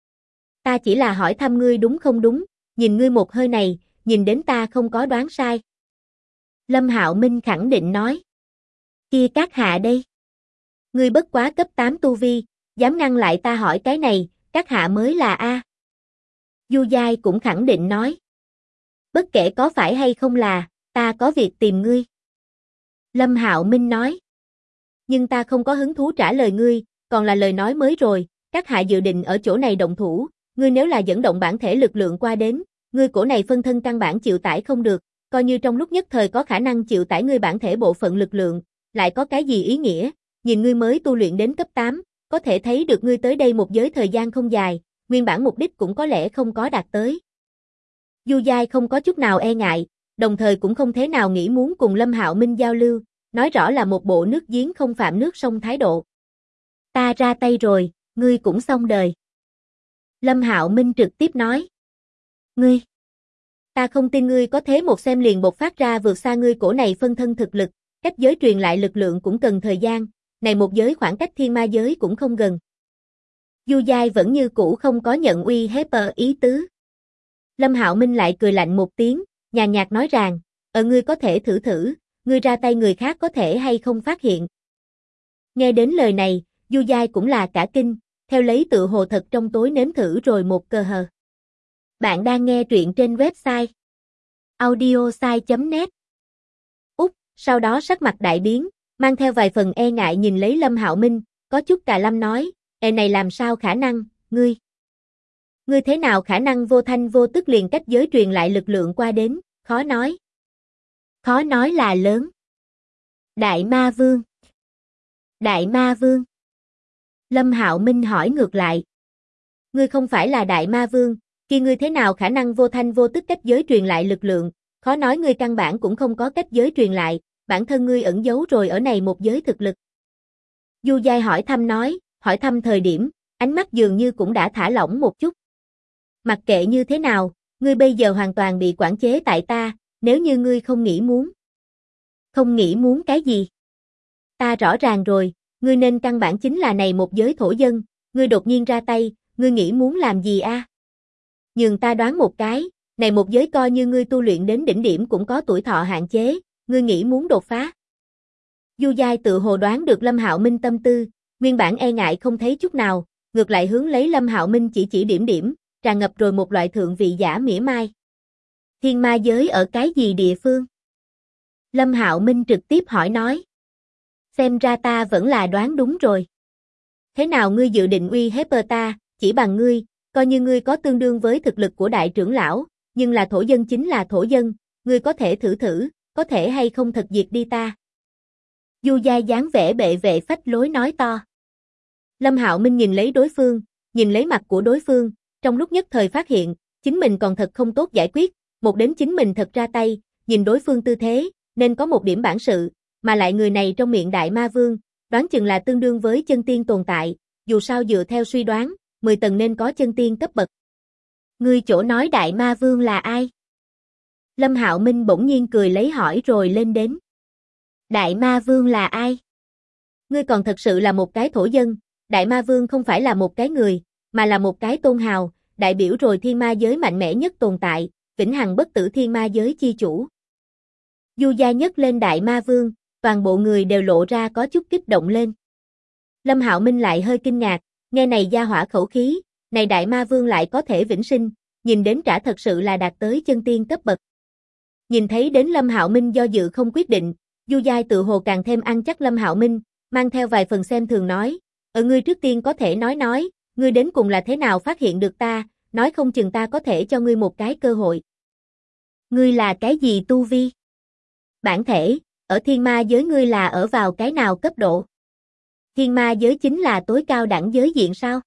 Ta chỉ là hỏi thăm ngươi đúng không đúng, nhìn ngươi một hơi này, nhìn đến ta không có đoán sai. Lâm Hạo Minh khẳng định nói. Kia các hạ đây. Ngươi bất quá cấp 8 tu vi, dám ngăn lại ta hỏi cái này, các hạ mới là A. Du Giai cũng khẳng định nói. Bất kể có phải hay không là, ta có việc tìm ngươi. Lâm Hạo Minh nói. Nhưng ta không có hứng thú trả lời ngươi, còn là lời nói mới rồi, các hạ dự định ở chỗ này động thủ, ngươi nếu là dẫn động bản thể lực lượng qua đến, ngươi cổ này phân thân căn bản chịu tải không được, coi như trong lúc nhất thời có khả năng chịu tải ngươi bản thể bộ phận lực lượng, lại có cái gì ý nghĩa, nhìn ngươi mới tu luyện đến cấp 8, có thể thấy được ngươi tới đây một giới thời gian không dài, nguyên bản mục đích cũng có lẽ không có đạt tới. Du Giai không có chút nào e ngại, đồng thời cũng không thế nào nghĩ muốn cùng Lâm Hạo Minh giao lưu, nói rõ là một bộ nước giếng không phạm nước sông thái độ. Ta ra tay rồi, ngươi cũng xong đời. Lâm Hạo Minh trực tiếp nói. Ngươi, ta không tin ngươi có thế một xem liền bộc phát ra vượt xa ngươi cổ này phân thân thực lực, cách giới truyền lại lực lượng cũng cần thời gian, này một giới khoảng cách thiên ma giới cũng không gần. Du Giai vẫn như cũ không có nhận uy hiếp ý tứ. Lâm Hạo Minh lại cười lạnh một tiếng, nhàn nhạt nói rằng, ngươi có thể thử thử, ngươi ra tay người khác có thể hay không phát hiện. Nghe đến lời này, Du Giai cũng là cả kinh, theo lấy tự hồ thật trong tối nếm thử rồi một cơ hờ. Bạn đang nghe truyện trên website audiosai.net. Sau đó sắc mặt đại biến, mang theo vài phần e ngại nhìn lấy Lâm Hạo Minh, có chút cà lâm nói, này làm sao khả năng, ngươi thế nào khả năng vô thanh vô tức liền cách giới truyền lại lực lượng qua đến, khó nói. Khó nói là lớn. Đại Ma Vương. Đại Ma Vương. Lâm Hạo Minh hỏi ngược lại. Ngươi không phải là Đại Ma Vương, kia ngươi thế nào khả năng vô thanh vô tức cách giới truyền lại lực lượng, khó nói ngươi căn bản cũng không có cách giới truyền lại, bản thân ngươi ẩn giấu rồi ở này một giới thực lực. Du Giai hỏi thăm nói, hỏi thăm thời điểm, ánh mắt dường như cũng đã thả lỏng một chút. Mặc kệ như thế nào, ngươi bây giờ hoàn toàn bị quản chế tại ta, nếu như ngươi không nghĩ muốn. Không nghĩ muốn cái gì? Ta rõ ràng rồi, ngươi nên căn bản chính là này một giới thổ dân, ngươi đột nhiên ra tay, ngươi nghĩ muốn làm gì a? Nhường ta đoán một cái, này một giới coi như ngươi tu luyện đến đỉnh điểm cũng có tuổi thọ hạn chế, ngươi nghĩ muốn đột phá. Du Giai tự hồ đoán được Lâm Hạo Minh tâm tư, nguyên bản e ngại không thấy chút nào, ngược lại hướng lấy Lâm Hạo Minh chỉ điểm, tràn ngập rồi một loại thượng vị giả mỉa mai. Thiên ma giới ở cái gì địa phương? Lâm Hạo Minh trực tiếp hỏi nói. Xem ra ta vẫn là đoán đúng rồi. Thế nào ngươi dự định uy hiếp ta, chỉ bằng ngươi, coi như ngươi có tương đương với thực lực của đại trưởng lão, nhưng là thổ dân chính là thổ dân, ngươi có thể thử, có thể hay không thật diệt đi ta. Du Giai dáng vẻ bệ vệ phách lối nói to. Lâm Hạo Minh nhìn lấy đối phương, nhìn lấy mặt của đối phương, trong lúc nhất thời phát hiện, chính mình còn thật không tốt giải quyết, một đến chính mình thật ra tay, nhìn đối phương tư thế, nên có một điểm bản sự, mà lại người này trong miệng Đại Ma Vương, đoán chừng là tương đương với chân tiên tồn tại, dù sao dựa theo suy đoán, 10 tầng nên có chân tiên cấp bậc. Ngươi chỗ nói Đại Ma Vương là ai? Lâm Hạo Minh bỗng nhiên cười lấy hỏi rồi lên đến. Đại Ma Vương là ai? Ngươi còn thật sự là một cái thổ dân, Đại Ma Vương không phải là một cái người, mà là một cái tôn hào, đại biểu rồi thiên ma giới mạnh mẽ nhất tồn tại, vĩnh hằng bất tử thiên ma giới chi chủ. Du Giai nhấc lên Đại Ma Vương, toàn bộ người đều lộ ra có chút kích động lên. Lâm Hạo Minh lại hơi kinh ngạc, nghe này gia hỏa khẩu khí, này Đại Ma Vương lại có thể vĩnh sinh, nhìn đến trả thật sự là đạt tới chân tiên cấp bậc. Nhìn thấy đến Lâm Hạo Minh do dự không quyết định, Du Giai tự hồ càng thêm ăn chắc Lâm Hạo Minh, mang theo vài phần xem thường nói, ngươi trước tiên có thể nói, ngươi đến cùng là thế nào phát hiện được ta, nói không chừng ta có thể cho ngươi một cái cơ hội. Ngươi là cái gì tu vi? Bản thể, ở thiên ma giới ngươi là ở vào cái nào cấp độ? Thiên ma giới chính là tối cao đẳng giới diện sao?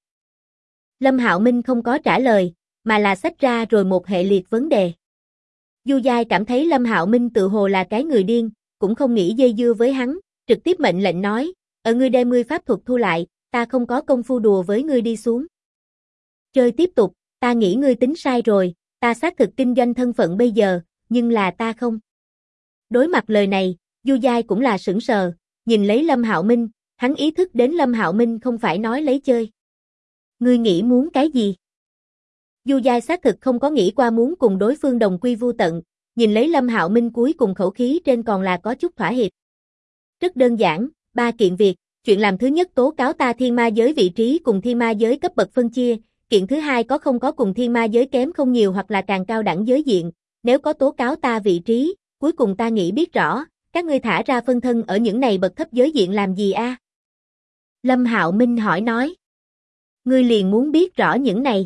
Lâm Hạo Minh không có trả lời, mà là xách ra rồi một hệ liệt vấn đề. Du Giai cảm thấy Lâm Hạo Minh tự hồ là cái người điên, cũng không nghĩ dây dưa với hắn, trực tiếp mệnh lệnh nói, ngươi đem ngươi pháp thuật thu lại, ta không có công phu đùa với ngươi đi xuống. Chơi tiếp tục, ta nghĩ ngươi tính sai rồi, ta xác thực kinh doanh thân phận bây giờ, nhưng là ta không. Đối mặt lời này, Du Giai cũng là sững sờ, nhìn lấy Lâm Hạo Minh, hắn ý thức đến Lâm Hạo Minh không phải nói lấy chơi. Ngươi nghĩ muốn cái gì? Du Giai xác thực không có nghĩ qua muốn cùng đối phương đồng quy vu tận, nhìn lấy Lâm Hạo Minh cuối cùng khẩu khí trên còn là có chút thỏa hiệp. Rất đơn giản, 3 kiện việc, chuyện làm thứ nhất tố cáo ta thiên ma giới vị trí cùng thiên ma giới cấp bậc phân chia, kiện thứ hai có không có cùng thiên ma giới kém không nhiều hoặc là càng cao đẳng giới diện, nếu có tố cáo ta vị trí, cuối cùng ta nghĩ biết rõ, các ngươi thả ra phân thân ở những này bậc thấp giới diện làm gì a? Lâm Hạo Minh hỏi nói. Ngươi liền muốn biết rõ những này.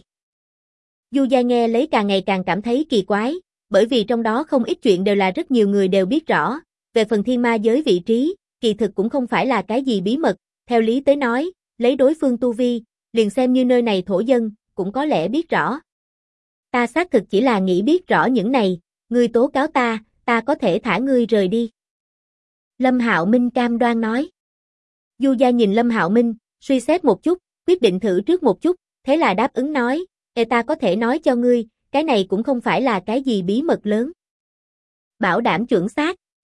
Du Giai nghe lấy càng ngày càng cảm thấy kỳ quái, bởi vì trong đó không ít chuyện đều là rất nhiều người đều biết rõ, về phần thiên ma giới vị trí, kỳ thực cũng không phải là cái gì bí mật, theo lý tới nói, lấy đối phương tu vi, liền xem như nơi này thổ dân, cũng có lẽ biết rõ. Ta xác thực chỉ là nghĩ biết rõ những này, ngươi tố cáo ta có thể thả ngươi rời đi. Lâm Hạo Minh cam đoan nói. Du Giai nhìn Lâm Hạo Minh, suy xét một chút, quyết định thử trước một chút, thế là đáp ứng nói, ta có thể nói cho ngươi, cái này cũng không phải là cái gì bí mật lớn. Bảo đảm chuẩn xác.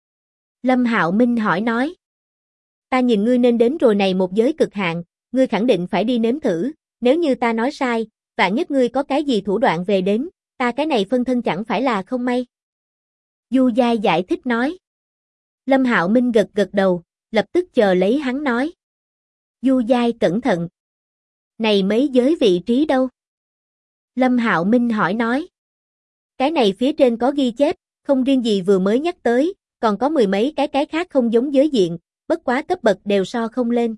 Lâm Hạo Minh hỏi nói. Ta nhìn ngươi nên đến rồi này một giới cực hạn, ngươi khẳng định phải đi nếm thử, nếu như ta nói sai, vạn nhất ngươi có cái gì thủ đoạn về đến, ta cái này phân thân chẳng phải là không may. Du Giai giải thích nói. Lâm Hạo Minh gật gật đầu, lập tức chờ lấy hắn nói. Du Giai cẩn thận. Này mấy giới vị trí đâu? Lâm Hạo Minh hỏi nói. Cái này phía trên có ghi chép, không riêng gì vừa mới nhắc tới, còn có mười mấy cái khác không giống giới diện, bất quá cấp bậc đều so không lên.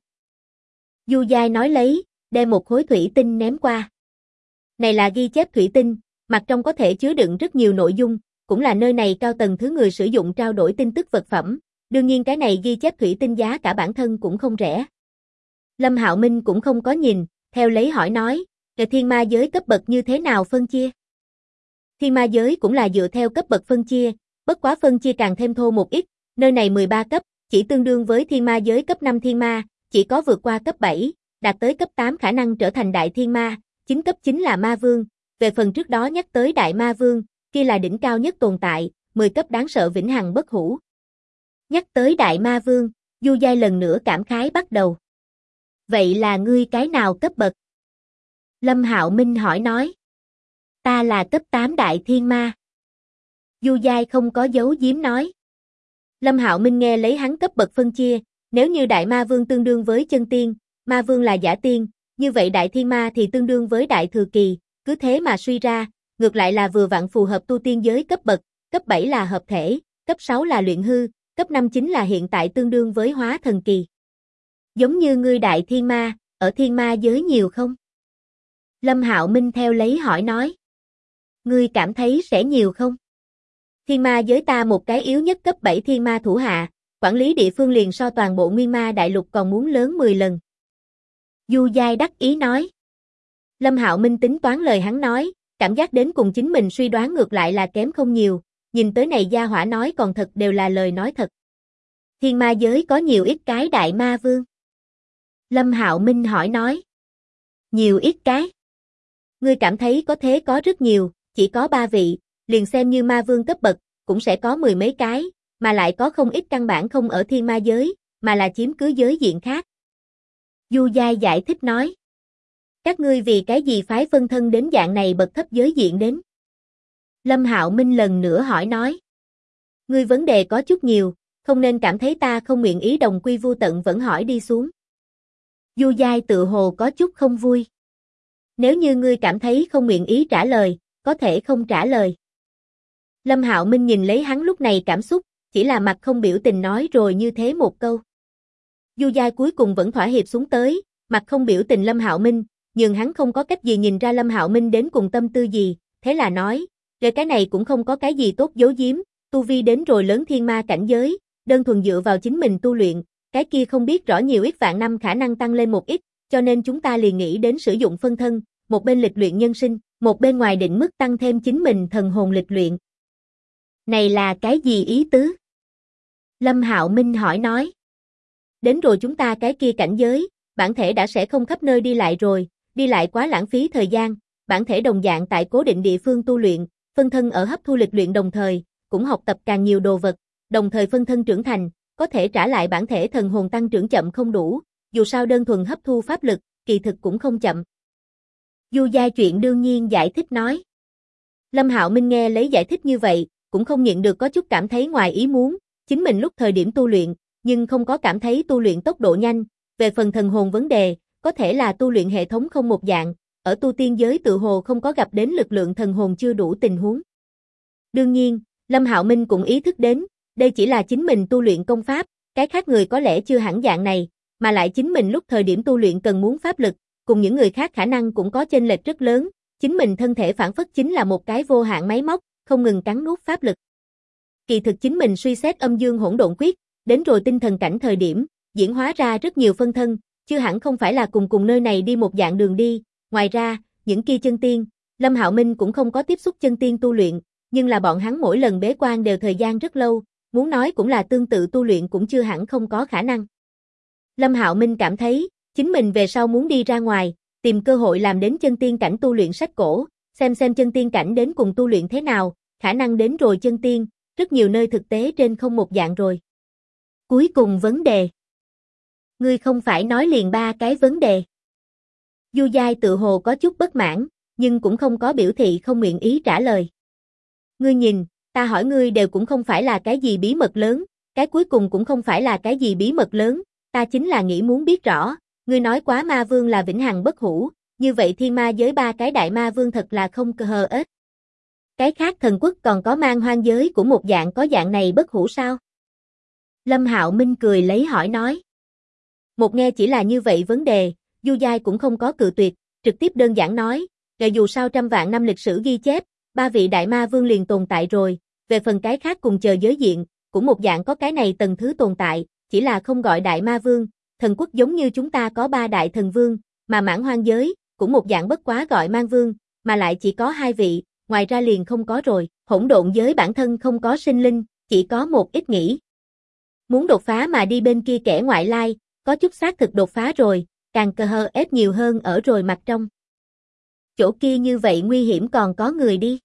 Du Giai nói lấy, đem một khối thủy tinh ném qua. Này là ghi chép thủy tinh, mặt trong có thể chứa đựng rất nhiều nội dung, cũng là nơi này cao tầng thứ người sử dụng trao đổi tin tức vật phẩm, đương nhiên cái này ghi chép thủy tinh giá cả bản thân cũng không rẻ. Lâm Hạo Minh cũng không có nhìn, theo lấy hỏi nói, thiên ma giới cấp bậc như thế nào phân chia? Thiên ma giới cũng là dựa theo cấp bậc phân chia, bất quá phân chia càng thêm thô một ít, nơi này 13 cấp, chỉ tương đương với thiên ma giới cấp 5 thiên ma, chỉ có vượt qua cấp 7, đạt tới cấp 8 khả năng trở thành đại thiên ma, 9 cấp chính là ma vương, về phần trước đó nhắc tới đại ma vương, kia là đỉnh cao nhất tồn tại, 10 cấp đáng sợ vĩnh hằng bất hủ. Nhắc tới đại ma vương, Du Giai lần nữa cảm khái bắt đầu. Vậy là ngươi cái nào cấp bậc? Lâm Hạo Minh hỏi nói. Ta là cấp 8 đại thiên ma. Du Giai không có giấu giếm nói. Lâm Hạo Minh nghe lấy hắn cấp bậc phân chia, nếu như đại ma vương tương đương với chân tiên, ma vương là giả tiên, như vậy đại thiên ma thì tương đương với đại thừa kỳ, cứ thế mà suy ra, ngược lại là vừa vặn phù hợp tu tiên giới cấp bậc, cấp 7 là hợp thể, cấp 6 là luyện hư, cấp 5 chính là hiện tại tương đương với hóa thần kỳ. Giống như ngươi đại thiên ma, ở thiên ma giới nhiều không? Lâm Hạo Minh theo lấy hỏi nói. Ngươi cảm thấy sẽ nhiều không? Thiên ma giới ta một cái yếu nhất cấp 7 thiên ma thủ hạ, quản lý địa phương liền so toàn bộ nguyên ma đại lục còn muốn lớn 10 lần. Du Giai đắc ý nói. Lâm Hạo Minh tính toán lời hắn nói, cảm giác đến cùng chính mình suy đoán ngược lại là kém không nhiều, nhìn tới này gia hỏa nói còn thật đều là lời nói thật. Thiên ma giới có nhiều ít cái đại ma vương? Lâm Hạo Minh hỏi nói. Nhiều ít cái? Ngươi cảm thấy có thế có rất nhiều, chỉ có 3 vị, liền xem như ma vương cấp bậc, cũng sẽ có 10 mấy cái, mà lại có không ít căn bản không ở thiên ma giới, mà là chiếm cứ giới diện khác. Du Giai giải thích nói. Các ngươi vì cái gì phái phân thân đến dạng này bậc thấp giới diện đến? Lâm Hạo Minh lần nữa hỏi nói. Ngươi vấn đề có chút nhiều, không nên cảm thấy ta không nguyện ý đồng quy vu tận vẫn hỏi đi xuống. Du Giai tự hồ có chút không vui. Nếu như ngươi cảm thấy không nguyện ý trả lời, có thể không trả lời. Lâm Hạo Minh nhìn lấy hắn lúc này cảm xúc, chỉ là mặt không biểu tình nói rồi như thế một câu. Du Giai cuối cùng vẫn thỏa hiệp xuống tới, mặt không biểu tình Lâm Hạo Minh, nhưng hắn không có cách gì nhìn ra Lâm Hạo Minh đến cùng tâm tư gì, thế là nói, rồi cái này cũng không có cái gì tốt giấu giếm, tu vi đến rồi lớn thiên ma cảnh giới, đơn thuần dựa vào chính mình tu luyện, cái kia không biết rõ nhiều ít vạn năm khả năng tăng lên một ít, cho nên chúng ta liền nghĩ đến sử dụng phân thân, một bên lịch luyện nhân sinh, một bên ngoài định mức tăng thêm chính mình thần hồn lịch luyện. Này là cái gì ý tứ? Lâm Hạo Minh hỏi nói. Đến rồi chúng ta cái kia cảnh giới, bản thể đã sẽ không khắp nơi đi lại rồi, đi lại quá lãng phí thời gian, bản thể đồng dạng tại cố định địa phương tu luyện, phân thân ở hấp thu lịch luyện đồng thời, cũng học tập càng nhiều đồ vật, đồng thời phân thân trưởng thành, có thể trả lại bản thể thần hồn tăng trưởng chậm không đủ, dù sao đơn thuần hấp thu pháp lực, kỳ thực cũng không chậm. Du Giai chuyện đương nhiên giải thích nói. Lâm Hạo Minh nghe lấy giải thích như vậy, cũng không nhịn được có chút cảm thấy ngoài ý muốn, chính mình lúc thời điểm tu luyện, nhưng không có cảm thấy tu luyện tốc độ nhanh, về phần thần hồn vấn đề, có thể là tu luyện hệ thống không một dạng, ở tu tiên giới tự hồ không có gặp đến lực lượng thần hồn chưa đủ tình huống. Đương nhiên, Lâm Hạo Minh cũng ý thức đến, đây chỉ là chính mình tu luyện công pháp, cái khác người có lẽ chưa hẳn dạng này, mà lại chính mình lúc thời điểm tu luyện cần muốn pháp lực, cùng những người khác khả năng cũng có chênh lệch rất lớn, chính mình thân thể phản phất chính là một cái vô hạn máy móc, không ngừng cắn nuốt pháp lực. Kỳ thực chính mình suy xét âm dương hỗn độn quyết, đến rồi tinh thần cảnh thời điểm, diễn hóa ra rất nhiều phân thân, chưa hẳn không phải là cùng nơi này đi một dạng đường đi, ngoài ra, những kia chân tiên, Lâm Hạo Minh cũng không có tiếp xúc chân tiên tu luyện, nhưng là bọn hắn mỗi lần bế quan đều thời gian rất lâu, muốn nói cũng là tương tự tu luyện cũng chưa hẳn không có khả năng. Lâm Hạo Minh cảm thấy, chính mình về sau muốn đi ra ngoài, tìm cơ hội làm đến chân tiên cảnh tu luyện sách cổ, xem chân tiên cảnh đến cùng tu luyện thế nào, khả năng đến rồi chân tiên, rất nhiều nơi thực tế trên không một dạng rồi. Cuối cùng vấn đề. Ngươi không phải nói liền 3 cái vấn đề. Du Giai tự hồ có chút bất mãn, nhưng cũng không có biểu thị không nguyện ý trả lời. Ngươi nhìn, ta hỏi ngươi đều cũng không phải là cái gì bí mật lớn, cái cuối cùng cũng không phải là cái gì bí mật lớn, ta chính là nghĩ muốn biết rõ, ngươi nói quá ma vương là vĩnh hằng bất hủ, như vậy thiên ma giới 3 cái đại ma vương thật là không cơ hờ ếch. Cái khác thần quốc còn có mang hoang giới của một dạng có dạng này bất hủ sao? Lâm Hạo Minh cười lấy hỏi nói. Một nghe chỉ là như vậy vấn đề, Du Giai cũng không có cự tuyệt, trực tiếp đơn giản nói, dù sao trăm vạn năm lịch sử ghi chép, 3 vị đại ma vương liền tồn tại rồi, về phần cái khác cùng chờ giới diện, cũng một dạng có cái này tầng thứ tồn tại, chỉ là không gọi đại ma vương, thần quốc giống như chúng ta có 3 đại thần vương, mà mãn hoang giới, cũng một dạng bất quá gọi mang vương, mà lại chỉ có 2 vị, ngoài ra liền không có rồi, hỗn độn giới bản thân không có sinh linh, chỉ có một ít nghĩ. Muốn đột phá mà đi bên kia kẻ ngoại lai, có chút xác thực đột phá rồi, càng cơ hơ ép nhiều hơn ở rồi mặt trong. Chỗ kia như vậy nguy hiểm còn có người đi.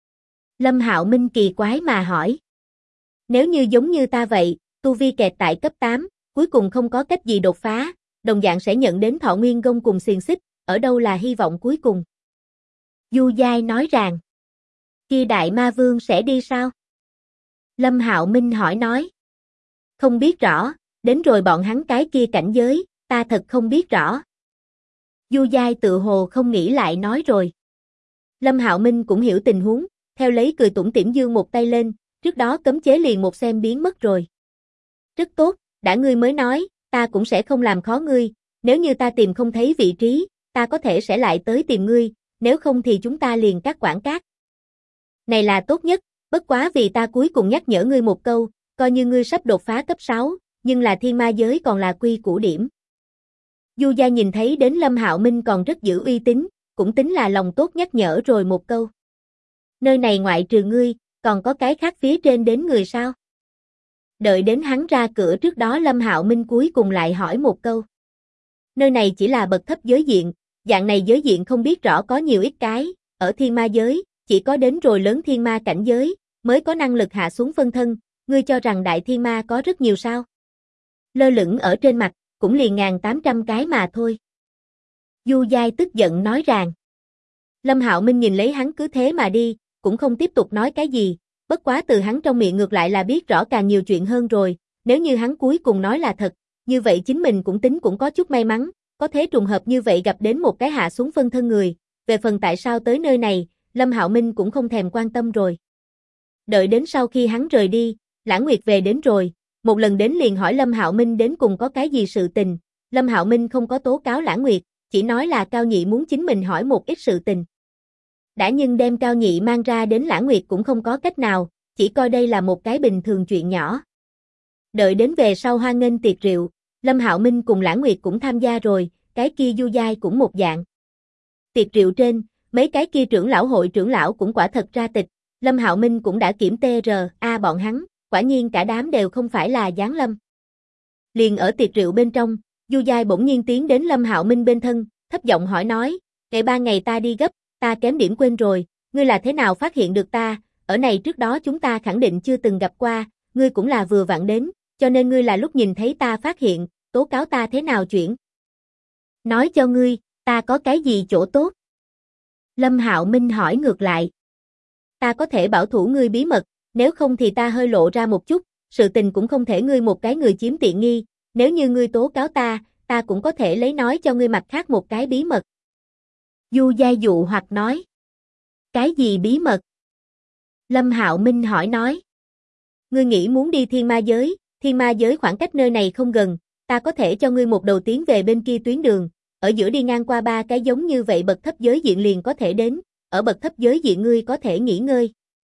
Lâm Hạo Minh kỳ quái mà hỏi. Nếu như giống như ta vậy, tu vi kẹt tại cấp 8, cuối cùng không có cách gì đột phá, đồng dạng sẽ nhận đến thọ nguyên gông cùng xiềng xích, ở đâu là hy vọng cuối cùng. Du Giai nói rằng, kia đại ma vương sẽ đi sao? Lâm Hạo Minh hỏi nói. Không biết rõ, đến rồi bọn hắn cái kia cảnh giới, ta thật không biết rõ. Du Giai tự hồ không nghĩ lại nói rồi. Lâm Hạo Minh cũng hiểu tình huống, theo lấy cười tủm tỉm giương một tay lên, trước đó cấm chế liền một xem biến mất rồi. Rất tốt, đã ngươi mới nói, ta cũng sẽ không làm khó ngươi, nếu như ta tìm không thấy vị trí, ta có thể sẽ lại tới tìm ngươi, nếu không thì chúng ta liền cắt quảng cát. Này là tốt nhất, bất quá vì ta cuối cùng nhắc nhở ngươi một câu, coi như ngươi sắp đột phá cấp 6, nhưng là thiên ma giới còn là quy củ điểm. Du Gia nhìn thấy đến Lâm Hạo Minh còn rất giữ uy tín, cũng tính là lòng tốt nhắc nhở rồi một câu. Nơi này ngoại trừ ngươi, còn có cái khác phía trên đến người sao? Đợi đến hắn ra cửa trước đó Lâm Hạo Minh cuối cùng lại hỏi một câu. Nơi này chỉ là bậc thấp giới diện, dạng này giới diện không biết rõ có nhiều ít cái, ở thiên ma giới, chỉ có đến rồi lớn thiên ma cảnh giới, mới có năng lực hạ xuống phân thân, ngươi cho rằng đại thiên ma có rất nhiều sao? Lơ lửng ở trên mặt, cũng liền 1800 cái mà thôi. Du Giai tức giận nói rằng. Lâm Hạo Minh nhìn lấy hắn cứ thế mà đi, cũng không tiếp tục nói cái gì, bất quá từ hắn trong miệng ngược lại là biết rõ càng nhiều chuyện hơn rồi, nếu như hắn cuối cùng nói là thật, như vậy chính mình cũng tính cũng có chút may mắn, có thế trùng hợp như vậy gặp đến một cái hạ xuống phân thân người, về phần tại sao tới nơi này, Lâm Hạo Minh cũng không thèm quan tâm rồi. Đợi đến sau khi hắn rời đi, Lãng Nguyệt về đến rồi, một lần đến liền hỏi Lâm Hạo Minh đến cùng có cái gì sự tình, Lâm Hạo Minh không có tố cáo Lãng Nguyệt, chỉ nói là Cao Nhị muốn chính mình hỏi một ít sự tình. Đã nhưng đem Cao Nhị mang ra đến Lãng Nguyệt cũng không có cách nào, chỉ coi đây là một cái bình thường chuyện nhỏ. Đợi đến về sau hoan nghênh tiệc rượu, Lâm Hạo Minh cùng Lãng Nguyệt cũng tham gia rồi, cái kia Du Giai cũng một dạng. Tiệc rượu trên, mấy cái kia trưởng lão hội trưởng lão cũng quả thật ra tịch, Lâm Hạo Minh cũng đã kiểm TRA bọn hắn, quả nhiên cả đám đều không phải là giáng lâm. Liền ở tiệc rượu bên trong, Du Giai bỗng nhiên tiến đến Lâm Hạo Minh bên thân, thấp giọng hỏi nói, ngày 3 ngày ta đi gấp, ta kém điểm quên rồi, ngươi là thế nào phát hiện được ta, ở này trước đó chúng ta khẳng định chưa từng gặp qua, ngươi cũng là vừa vặn đến, cho nên ngươi là lúc nhìn thấy ta phát hiện, tố cáo ta thế nào chuyện. Nói cho ngươi, ta có cái gì chỗ tốt. Lâm Hạo Minh hỏi ngược lại. Ta có thể bảo thủ ngươi bí mật, nếu không thì ta hơi lộ ra một chút, sự tình cũng không thể ngươi một cái người chiếm tiện nghi, nếu như ngươi tố cáo ta cũng có thể lấy nói cho ngươi mặt khác một cái bí mật. Du Giai dụ hoặc nói. Cái gì bí mật? Lâm Hạo Minh hỏi nói. Ngươi nghĩ muốn đi thiên ma giới khoảng cách nơi này không gần, ta có thể cho ngươi một đầu tiến về bên kia tuyến đường, ở giữa đi ngang qua 3 cái giống như vậy bậc thấp giới diện liền có thể đến, ở bậc thấp giới diện ngươi có thể nghỉ ngơi.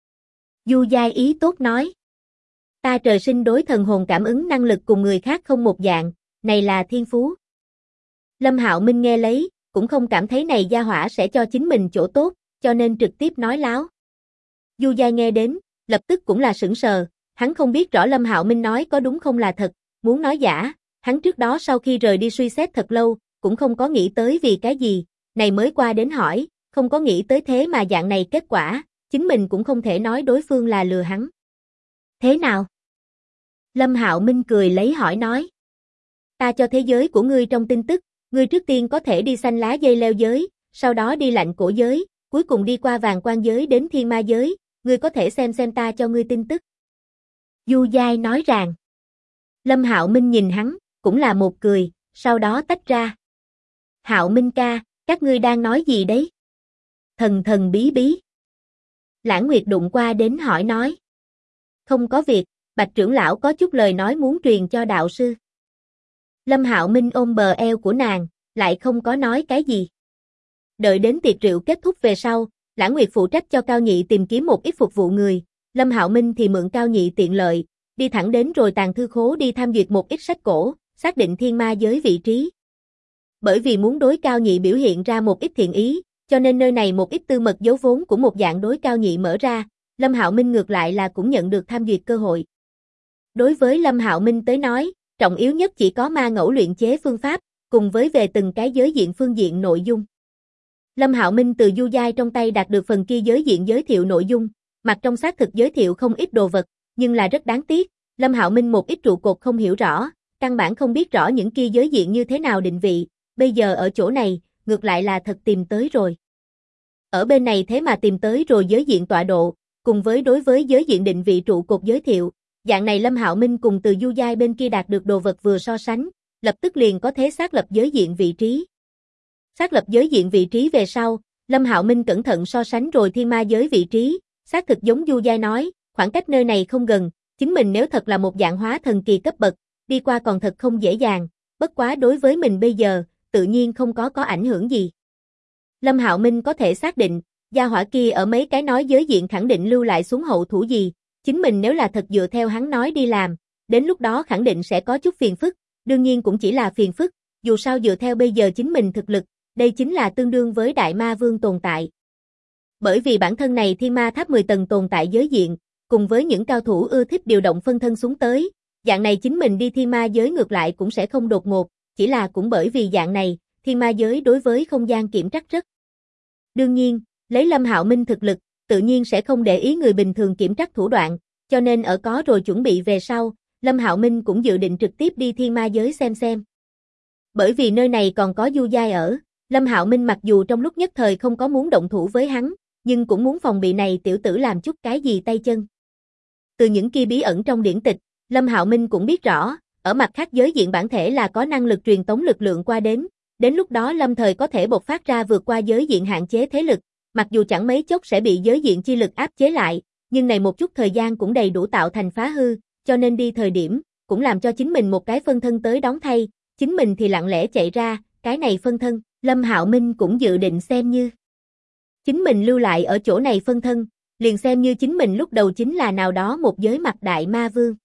Du Giai ý tốt nói. Ta trời sinh đối thần hồn cảm ứng năng lực cùng người khác không một dạng, này là thiên phú. Lâm Hạo Minh nghe lấy, cũng không cảm thấy này gia hỏa sẽ cho chính mình chỗ tốt, cho nên trực tiếp nói láo. Du Giai nghe đến, lập tức cũng là sững sờ, hắn không biết rõ Lâm Hạo Minh nói có đúng không là thật, muốn nói giả, hắn trước đó sau khi rời đi suy xét thật lâu, cũng không có nghĩ tới vì cái gì, này mới qua đến hỏi, không có nghĩ tới thế mà dạng này kết quả, chính mình cũng không thể nói đối phương là lừa hắn. Thế nào? Lâm Hạo Minh cười lấy hỏi nói. Ta cho thế giới của ngươi trong tin tức, ngươi trước tiên có thể đi xanh lá dây leo giới, sau đó đi lạnh cổ giới, cuối cùng đi qua vàng quan giới đến thiên ma giới, ngươi có thể xem ta cho ngươi tin tức. Du Giai nói rằng. Lâm Hạo Minh nhìn hắn, cũng là một cười, sau đó tách ra. Hạo Minh ca, các ngươi đang nói gì đấy? Thần thần bí bí. Lãng Nguyệt đụng qua đến hỏi nói. Không có việc, Bạch trưởng lão có chút lời nói muốn truyền cho đạo sư. Lâm Hạo Minh ôm bờ eo của nàng, lại không có nói cái gì. Đợi đến tiệc rượu kết thúc về sau, Lãng Nguyệt phụ trách cho Cao Nhị tìm kiếm một ít phục vụ người, Lâm Hạo Minh thì mượn Cao Nhị tiện lợi, đi thẳng đến rồi tàng thư khố đi tham duyệt một ít sách cổ, xác định thiên ma giới vị trí. Bởi vì muốn đối Cao Nhị biểu hiện ra một ít thiện ý, cho nên nơi này một ít tư mật dấu vốn của một dạng đối Cao Nhị mở ra, Lâm Hạo Minh ngược lại là cũng nhận được tham duyệt cơ hội. Đối với Lâm Hạo Minh tới nói, trọng yếu nhất chỉ có ma ngẫu luyện chế phương pháp, cùng với về từng cái giới diện phương diện nội dung. Lâm Hạo Minh từ Du Giai trong tay đạt được phần kia giới diện giới thiệu nội dung, mặt trong xác thực giới thiệu không ít đồ vật, nhưng là rất đáng tiếc, Lâm Hạo Minh một ít trụ cột không hiểu rõ, căn bản không biết rõ những kia giới diện như thế nào định vị, bây giờ ở chỗ này, ngược lại là thật tìm tới rồi. Ở bên này thế mà tìm tới rồi giới diện tọa độ, cùng với đối với giới diện định vị trụ cột giới thiệu, dạng này Lâm Hạo Minh cùng từ Du Giai bên kia đạt được đồ vật vừa so sánh, lập tức liền có thế xác lập giới diện vị trí. Xác lập giới diện vị trí về sau, Lâm Hạo Minh cẩn thận so sánh rồi thiên ma giới vị trí, xác thực giống Du Giai nói, khoảng cách nơi này không gần, chính mình nếu thật là một dạng hóa thần kỳ cấp bậc, đi qua còn thật không dễ dàng, bất quá đối với mình bây giờ, tự nhiên không có ảnh hưởng gì. Lâm Hạo Minh có thể xác định, gia hỏa kia ở mấy cái nói giới diện khẳng định lưu lại xuống hậu thủ gì, chính mình nếu là thật dựa theo hắn nói đi làm, đến lúc đó khẳng định sẽ có chút phiền phức, đương nhiên cũng chỉ là phiền phức, dù sao dựa theo bây giờ chính mình thực lực, đây chính là tương đương với Đại Ma Vương tồn tại. Bởi vì bản thân này Thiên Ma Tháp 10 tầng tồn tại giới diện, cùng với những cao thủ ưa thích điều động phân thân xuống tới, dạng này chính mình đi thiên ma giới ngược lại cũng sẽ không đột ngột, chỉ là cũng bởi vì dạng này, thiên ma giới đối với không gian kiểm trắc rất. Đương nhiên, lấy Lâm Hạo Minh thực lực, tự nhiên sẽ không để ý người bình thường kiểm trắc thủ đoạn, cho nên ở có rồi chuẩn bị về sau, Lâm Hạo Minh cũng dự định trực tiếp đi thiên ma giới xem. Bởi vì nơi này còn có Du Giai ở, Lâm Hạo Minh mặc dù trong lúc nhất thời không có muốn động thủ với hắn, nhưng cũng muốn phòng bị này tiểu tử làm chút cái gì tay chân. Từ những kia bí ẩn trong điển tịch, Lâm Hạo Minh cũng biết rõ, ở mặt khác giới diện bản thể là có năng lực truyền tống lực lượng qua đến lúc đó lâm thời có thể bộc phát ra vượt qua giới diện hạn chế thế lực, mặc dù chẳng mấy chốc sẽ bị giới diện chi lực áp chế lại, nhưng này một chút thời gian cũng đầy đủ tạo thành phá hư, cho nên đi thời điểm, cũng làm cho chính mình một cái phân thân tới đón thay, chính mình thì lặng lẽ chạy ra, cái này phân thân, Lâm Hạo Minh cũng dự định xem như chính mình lưu lại ở chỗ này phân thân, liền xem như chính mình lúc đầu chính là nào đó một giới mặt đại ma vương.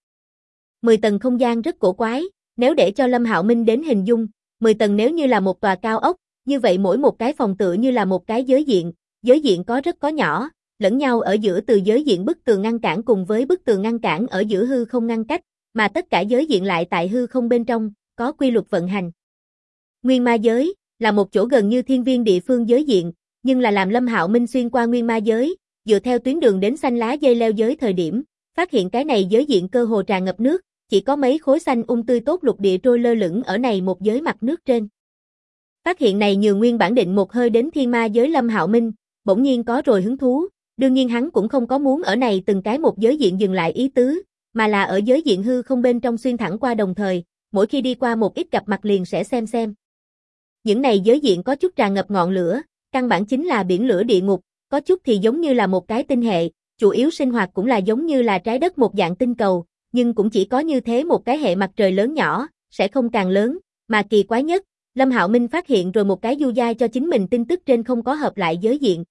10 tầng không gian rất cổ quái, nếu để cho Lâm Hạo Minh đến hình dung, 10 tầng nếu như là một tòa cao ốc, như vậy mỗi một cái phòng tựa như là một cái giới diện có rất có nhỏ, lẫn nhau ở giữa từ giới diện bức tường ngăn cản cùng với bức tường ngăn cản ở giữa hư không ngăn cách, mà tất cả giới diện lại tại hư không bên trong, có quy luật vận hành. Nguyên ma giới là một chỗ gần như thiên viên địa phương giới diện, nhưng là làm Lâm Hạo Minh xuyên qua nguyên ma giới, dựa theo tuyến đường đến xanh lá dây leo giới thời điểm, phát hiện cái này giới diện cơ hồ tràn ngập nước, chỉ có mấy khối xanh tươi tốt lục địa trôi lơ lửng ở này một giới mặt nước trên. Phát hiện này nhường nguyên bản định một hơi đến thiên ma giới Lâm Hạo Minh, bỗng nhiên có rồi hứng thú, đương nhiên hắn cũng không có muốn ở này từng cái một giới diện dừng lại ý tứ, mà là ở giới diện hư không bên trong xuyên thẳng qua đồng thời, mỗi khi đi qua một ít gặp mặt liền sẽ xem. Những này giới diện có chút tràn ngập ngọn lửa, căn bản chính là biển lửa địa ngục, có chút thì giống như là một cái tinh hệ, chủ yếu sinh hoạt cũng là giống như là trái đất một dạng tinh cầu, nhưng cũng chỉ có như thế một cái hệ mặt trời lớn nhỏ, sẽ không càng lớn, mà kỳ quái nhất, Lâm Hạo Minh phát hiện rồi một cái du giai cho chính mình tin tức trên không có hợp lại giới diện.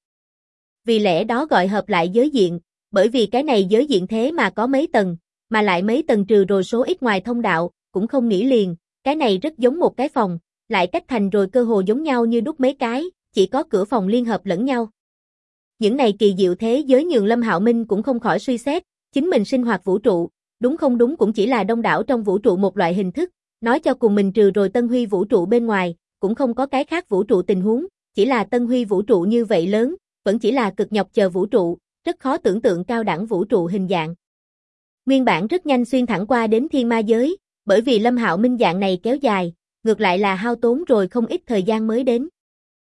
Vì lẽ đó gọi hợp lại giới diện, bởi vì cái này giới diện thế mà có mấy tầng, mà lại mấy tầng trừ rồi số ít ngoài thông đạo, cũng không nghĩ liền, cái này rất giống một cái phòng, lại cách thành rồi cơ hồ giống nhau như đúc mấy cái, chỉ có cửa phòng liên hợp lẫn nhau. Những này kỳ diệu thế giới nhường Lâm Hạo Minh cũng không khỏi suy xét, chính mình sinh hoạt vũ trụ, đúng không đúng cũng chỉ là đông đảo trong vũ trụ một loại hình thức, nói cho cùng mình trừ rồi Tân Huy vũ trụ bên ngoài, cũng không có cái khác vũ trụ tình huống, chỉ là Tân Huy vũ trụ như vậy lớn, vẫn chỉ là cực nhọc chờ vũ trụ, rất khó tưởng tượng cao đẳng vũ trụ hình dạng. Nguyên bản rất nhanh xuyên thẳng qua đến thiên ma giới, bởi vì Lâm Hạo Minh dạng này kéo dài, ngược lại là hao tốn rồi không ít thời gian mới đến.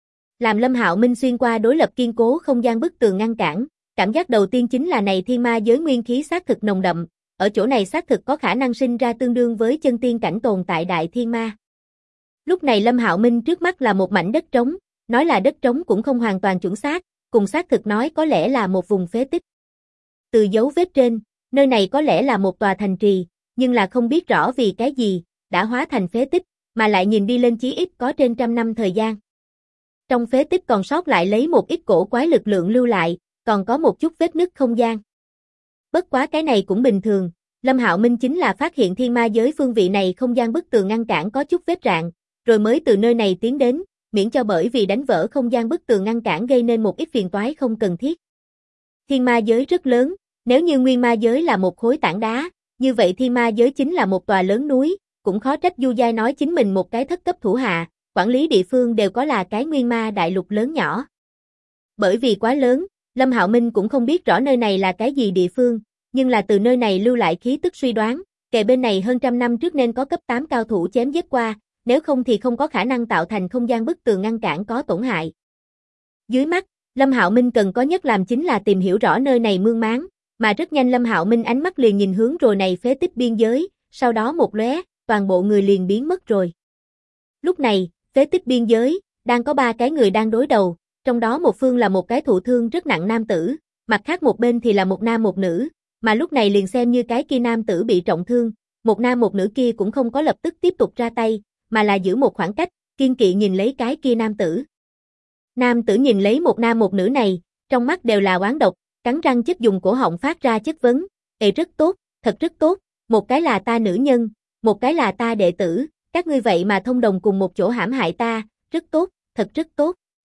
Làm Lâm Hạo Minh xuyên qua đối lập kiên cố không gian bức tường ngăn cản, cảm giác đầu tiên chính là này thiên ma giới nguyên khí xác thực nồng đậm, ở chỗ này xác thực có khả năng sinh ra tương đương với chân tiên cảnh tồn tại đại thiên ma. Lúc này Lâm Hạo Minh trước mắt là một mảnh đất trống, nói là đất trống cũng không hoàn toàn chuẩn xác, cùng xác thực nói có lẽ là một vùng phế tích. Từ dấu vết trên, nơi này có lẽ là một tòa thành trì, nhưng là không biết rõ vì cái gì, đã hóa thành phế tích, mà lại nhìn đi lên chí ít có trên 100 năm thời gian. Trong phế tích còn sót lại lấy một ít cổ quái lực lượng lưu lại, còn có một chút vết nứt không gian. Bất quá cái này cũng bình thường, Lâm Hạo Minh chính là phát hiện thiên ma giới phương vị này không gian bức tường ngăn cản có chút vết rạn, rồi mới từ nơi này tiến đến, miễn cho bởi vì đánh vỡ không gian bức tường ngăn cản gây nên một ít phiền toái không cần thiết. Thiên ma giới rất lớn, nếu như nguyên ma giới là một khối tảng đá, như vậy thiên ma giới chính là một tòa lớn núi, cũng khó trách Du Giai nói chính mình một cái thất cấp thủ hạ, quản lý địa phương đều có là cái nguyên ma đại lục lớn nhỏ. Bởi vì quá lớn, Lâm Hạo Minh cũng không biết rõ nơi này là cái gì địa phương, nhưng là từ nơi này lưu lại khí tức suy đoán, kề bên này hơn 100 năm trước nên có cấp 8 cao thủ chém giết qua, nếu không thì không có khả năng tạo thành không gian bức tường ngăn cản có tổn hại. Dưới mắt, Lâm Hạo Minh cần có nhất làm chính là tìm hiểu rõ nơi này mương máng, mà rất nhanh Lâm Hạo Minh ánh mắt liền nhìn hướng rồi này phế tích biên giới, sau đó một lóe, toàn bộ người liền biến mất rồi. Lúc này, phế tích biên giới, đang có 3 cái người đang đối đầu, trong đó một phương là một cái thụ thương rất nặng nam tử, mặt khác một bên thì là một nam một nữ, mà lúc này liền xem như cái kia nam tử bị trọng thương, một nam một nữ kia cũng không có lập tức tiếp tục ra tay, mà là giữ một khoảng cách, kiên kỵ nhìn lấy cái kia nam tử. Nam tử nhìn lấy một nam một nữ này, trong mắt đều là oán độc, cắn răng chất dùng cổ họng phát ra chất vấn, rất tốt, thật rất tốt, một cái là ta nữ nhân, một cái là ta đệ tử, các ngươi vậy mà thông đồng cùng một chỗ hãm hại ta, rất tốt, thật rất tốt.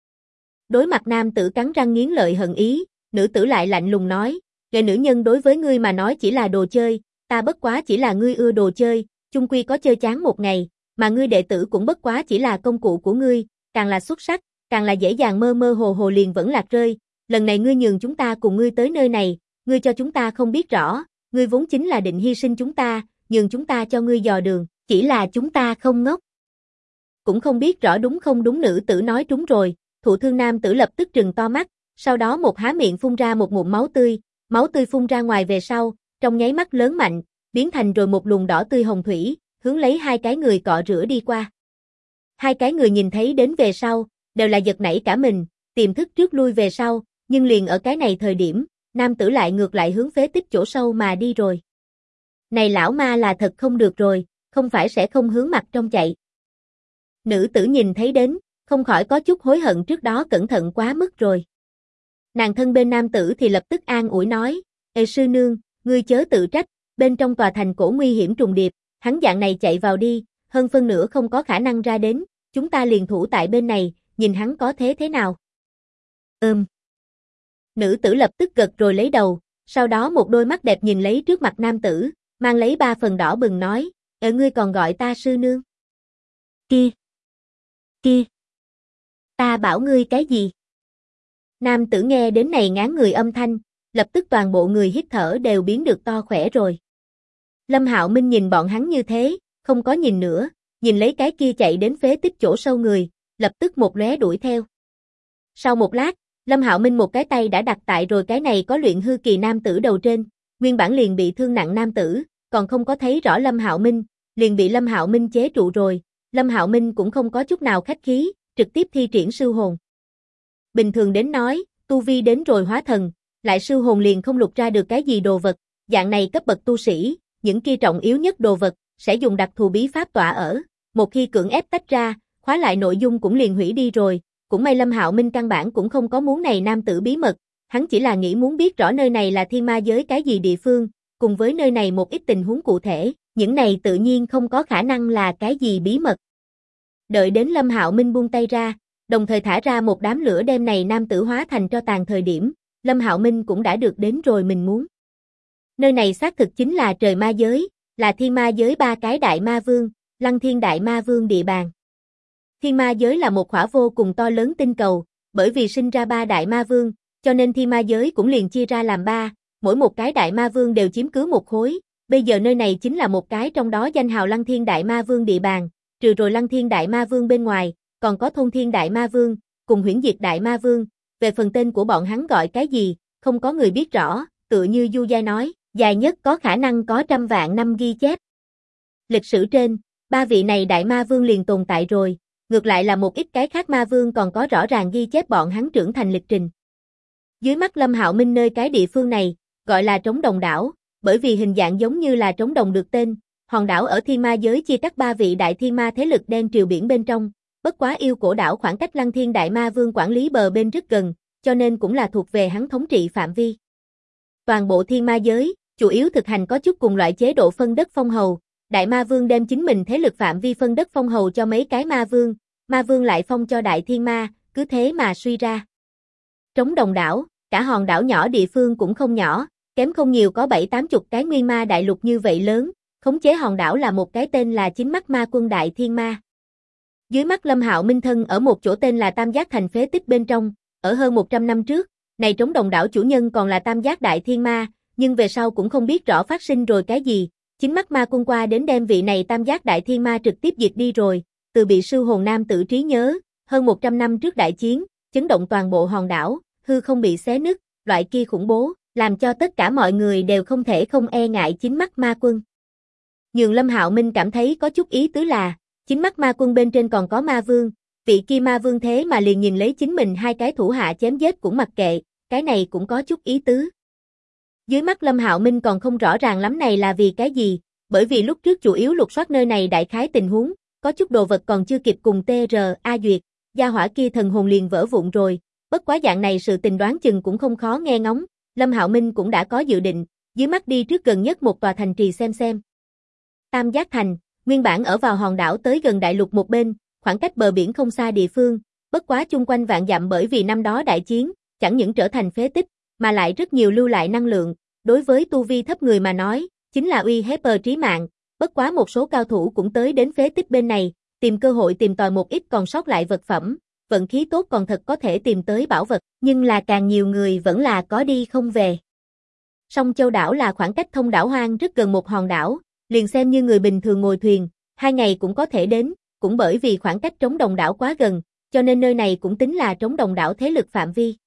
Đối mặt nam tử cắn răng nghiến lợi hận ý, nữ tử lại lạnh lùng nói, nữ nhân đối với ngươi mà nói chỉ là đồ chơi, ta bất quá chỉ là ngươi ưa đồ chơi, chung quy có chơi chán một ngày, mà ngươi đệ tử cũng bất quá chỉ là công cụ của ngươi, càng là xuất sắc, càng là dễ dàng mơ mơ hồ hồ liền vẫn lạc rơi, lần này ngươi nhường chúng ta cùng ngươi tới nơi này, ngươi cho chúng ta không biết rõ, ngươi vốn chính là định hy sinh chúng ta, nhường chúng ta cho ngươi dò đường, chỉ là chúng ta không ngốc. Cũng không biết rõ đúng không đúng, nữ tử nói trúng rồi, thụ thương nam tử lập tức trừng to mắt, sau đó một há miệng phun ra một ngụm máu tươi phun ra ngoài về sau, trong nháy mắt lớn mạnh, biến thành rồi một luồng đỏ tươi hồng thủy, hướng lấy 2 cái người cọ rửa đi qua. 2 cái người nhìn thấy đến về sau, đều là giật nảy cả mình, tiềm thức trước lui về sau, nhưng liền ở cái này thời điểm, nam tử lại ngược lại hướng phế tích chỗ sâu mà đi rồi. Này lão ma là thật không được rồi, không phải sẽ không hướng mặt trong chạy. Nữ tử nhìn thấy đến, không khỏi có chút hối hận trước đó cẩn thận quá mức rồi. Nàng thân bên nam tử thì lập tức an ủi nói, sư nương, ngươi chớ tự trách, bên trong tòa thành cổ nguy hiểm trùng điệp, hắn dạng này chạy vào đi, hơn phân nửa không có khả năng ra đến, chúng ta liền thủ tại bên này, nhìn hắn có thế nào. Nữ tử lập tức gật rồi lấy đầu, sau đó một đôi mắt đẹp nhìn lấy trước mặt nam tử, mang lấy 3 phần đỏ bừng nói, ngươi còn gọi ta sư nương. Kia, ta bảo ngươi cái gì? Nam tử nghe đến này ngán người âm thanh, lập tức toàn bộ người hít thở đều biến được to khỏe rồi. Lâm Hạo Minh nhìn bọn hắn như thế, không có nhìn nữa, nhìn lấy cái kia chạy đến phế tích chỗ sâu người, lập tức một lóe đuổi theo. Sau một lát, Lâm Hạo Minh một cái tay đã đặt tại rồi cái này có luyện hư kỳ nam tử đầu trên, nguyên bản liền bị thương nặng nam tử, còn không có thấy rõ Lâm Hạo Minh, liền bị Lâm Hạo Minh chế trụ rồi, Lâm Hạo Minh cũng không có chút nào khách khí, trực tiếp thi triển sư hồn. Bình thường đến nói, tu vi đến rồi hóa thần, lại sư hồn liền không lục ra được cái gì đồ vật, dạng này cấp bậc tu sĩ, những kia trọng yếu nhất đồ vật, sẽ dùng đặc thù bí pháp tỏa ở, một khi cưỡng ép tách ra, khóa lại nội dung cũng liền hủy đi rồi, cũng may Lâm Hạo Minh căn bản cũng không có muốn này nam tử bí mật, hắn chỉ là nghĩ muốn biết rõ nơi này là thiên ma giới cái gì địa phương, cùng với nơi này một ít tình huống cụ thể, những này tự nhiên không có khả năng là cái gì bí mật. Đợi đến Lâm Hạo Minh buông tay ra, đồng thời thả ra một đám lửa đem này nam tử hóa thành tro tàn thời điểm, Lâm Hạo Minh cũng đã được đến rồi mình muốn. Nơi này xác thực chính là trời ma giới, là thiên ma giới ba cái đại ma vương, Lăng Thiên đại ma vương địa bàn. Thiên ma giới là một khỏa vô cùng to lớn tinh cầu, bởi vì sinh ra ba đại ma vương, cho nên thiên ma giới cũng liền chia ra làm ba, mỗi một cái đại ma vương đều chiếm cứ một khối, bây giờ nơi này chính là một cái trong đó danh hào Lăng Thiên đại ma vương địa bàn, trừ rồi Lăng Thiên đại ma vương bên ngoài, còn có Thôn Thiên đại ma vương, cùng Huyễn Diệt đại ma vương, về phần tên của bọn hắn gọi cái gì, không có người biết rõ, tựa như Du Giai nói, dài nhất có khả năng có 100 vạn năm ghi chép. Lịch sử trên, ba vị này đại ma vương liền tồn tại rồi, ngược lại là một ít cái khác ma vương còn có rõ ràng ghi chép bọn hắn trưởng thành lịch trình. Dưới mắt Lâm Hạo Minh nơi cái địa phương này, gọi là Trống Đồng đảo, bởi vì hình dạng giống như là trống đồng được tên, hòn đảo ở thiên ma giới chia cắt ba vị đại thiên ma thế lực đen triều biển bên trong, bất quá yêu cổ đảo khoảng cách Lăng Thiên đại ma vương quản lý bờ bên rất gần, cho nên cũng là thuộc về hắn thống trị phạm vi. Toàn bộ thiên ma giới, chủ yếu thực hành có chút cùng loại chế độ phân đất phong hầu, đại ma vương đem chính mình thế lực phạm vi phân đất phong hầu cho mấy cái ma vương lại phong cho đại thiên ma, cứ thế mà suy ra. Trống Đồng đảo, cả hòn đảo nhỏ địa phương cũng không nhỏ, kém không nhiều có 7-80 cái nguyên ma đại lục như vậy lớn, khống chế hòn đảo là một cái tên là Chính Mắt Ma Quân Đại Thiên Ma. Dưới mắt Lâm Hạo Minh thân ở một chỗ tên là Tam Giác Thành phế tích bên trong, ở hơn 100 năm trước, này Trống Đồng đảo chủ nhân còn là Tam Giác Đại Thiên Ma, nhưng về sau cũng không biết rõ phát sinh rồi cái gì, Chính Mắt Ma Quân qua đến đem vị này Tam Giác Đại Thiên Ma trực tiếp diệt đi rồi, từ bị sư hồn nam tử trí nhớ, hơn 100 năm trước đại chiến, chấn động toàn bộ hòn đảo, hư không bị xé nứt, loại kia khủng bố, làm cho tất cả mọi người đều không thể không e ngại Chính Mắt Ma Quân. Nhưng Lâm Hạo Minh cảm thấy có chút ý tứ là, Chính Mắt Ma Quân bên trên còn có ma vương, vị kia ma vương thế mà liền nhìn lấy chính mình hai cái thủ hạ chém giết cũng mặc kệ, cái này cũng có chút ý tứ. Dưới mắt Lâm Hạo Minh còn không rõ ràng lắm này là vì cái gì, bởi vì lúc trước chủ yếu lục soát nơi này đại khái tình huống, có chút đồ vật còn chưa kịp cùng TRA duyệt, gia hỏa kia thần hồn liền vỡ vụn rồi, bất quá dạng này sự tình đoán chừng cũng không khó nghe ngóng, Lâm Hạo Minh cũng đã có dự định, dưới mắt đi trước gần nhất một tòa thành trì xem. Tam Giác Thành, nguyên bản ở vào hòn đảo tới gần đại lục một bên, khoảng cách bờ biển không xa địa phương, bất quá chung quanh vạn dặm bởi vì năm đó đại chiến, chẳng những trở thành phế tích, mà lại rất nhiều lưu lại năng lượng, đối với tu vi thấp người mà nói, chính là uy hiếp trí mạng, bất quá một số cao thủ cũng tới đến phế tích bên này, tìm cơ hội tìm tòi một ít còn sót lại vật phẩm, vận khí tốt còn thật có thể tìm tới bảo vật, nhưng là càng nhiều người vẫn là có đi không về. Song Châu đảo là khoảng cách thông đảo hoang rất gần một hòn đảo, liền xem như người bình thường ngồi thuyền, 2 ngày cũng có thể đến, cũng bởi vì khoảng cách Trống Đồng đảo quá gần, cho nên nơi này cũng tính là Trống Đồng đảo thế lực phạm vi.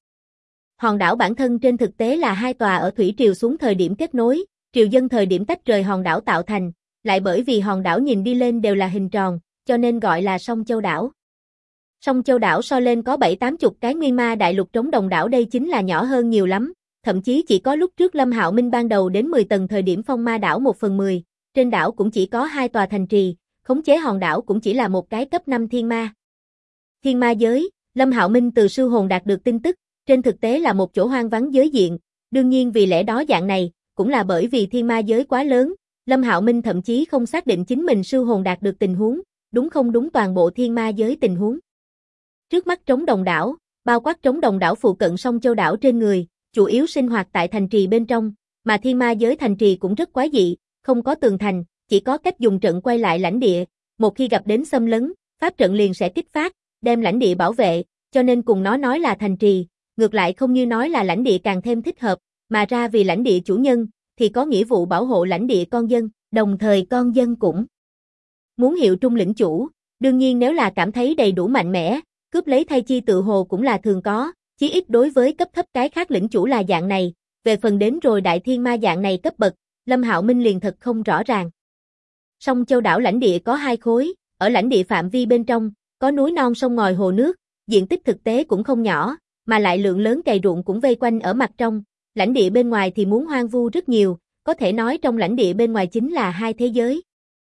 Hòn đảo bản thân trên thực tế là 2 tòa ở thủy triều xuống thời điểm kết nối, triều dân thời điểm tách rời hòn đảo tạo thành, lại bởi vì hòn đảo nhìn đi lên đều là hình tròn, cho nên gọi là Song Châu đảo. Song Châu đảo so lên có 7-80 cái nguyên ma đại lục Trống Đồng đảo đây chính là nhỏ hơn nhiều lắm, thậm chí chỉ có lúc trước Lâm Hạo Minh ban đầu đến 10 tầng thời điểm phong ma đảo 1/10, trên đảo cũng chỉ có 2 tòa thành trì, khống chế hòn đảo cũng chỉ là một cái cấp 5 thiên ma. Thiên ma giới, Lâm Hạo Minh từ sư hồn đạt được tin tức, trên thực tế là một chỗ hoang vắng giới diện, đương nhiên vì lẽ đó dạng này, cũng là bởi vì thiên ma giới quá lớn, Lâm Hạo Minh thậm chí không xác định chính mình sư hồn đạt được tình huống, đúng không đúng toàn bộ thiên ma giới tình huống. Trước mắt Trống Đồng đảo, bao quát Trống Đồng đảo phụ cận Song Châu đảo trên người, chủ yếu sinh hoạt tại thành trì bên trong, mà thiên ma giới thành trì cũng rất quái dị, không có tường thành, chỉ có cách dùng trận quay lại lãnh địa, một khi gặp đến xâm lấn, pháp trận liền sẽ kích phát, đem lãnh địa bảo vệ, cho nên cùng nó nói là thành trì, ngược lại không như nói là lãnh địa càng thêm thích hợp, mà ra vì lãnh địa chủ nhân, thì có nghĩa vụ bảo hộ lãnh địa con dân, đồng thời con dân cũng muốn hiệu trung lĩnh chủ, đương nhiên nếu là cảm thấy đầy đủ mạnh mẽ, cướp lấy thay chi tự hồ cũng là thường có, Chí ít đối với cấp thấp cái khác lĩnh chủ là dạng này, về phần đến rồi đại thiên ma dạng này cấp bậc, Lâm Hạo Minh liền thật không rõ ràng. Song Châu đảo lãnh địa có 2 khối, ở lãnh địa phạm vi bên trong, có núi non sông ngòi hồ nước, diện tích thực tế cũng không nhỏ, mà lại lượng lớn cày ruộng cũng vây quanh ở mặt trong, lãnh địa bên ngoài thì muốn hoang vu rất nhiều, có thể nói trong lãnh địa bên ngoài chính là 2 thế giới.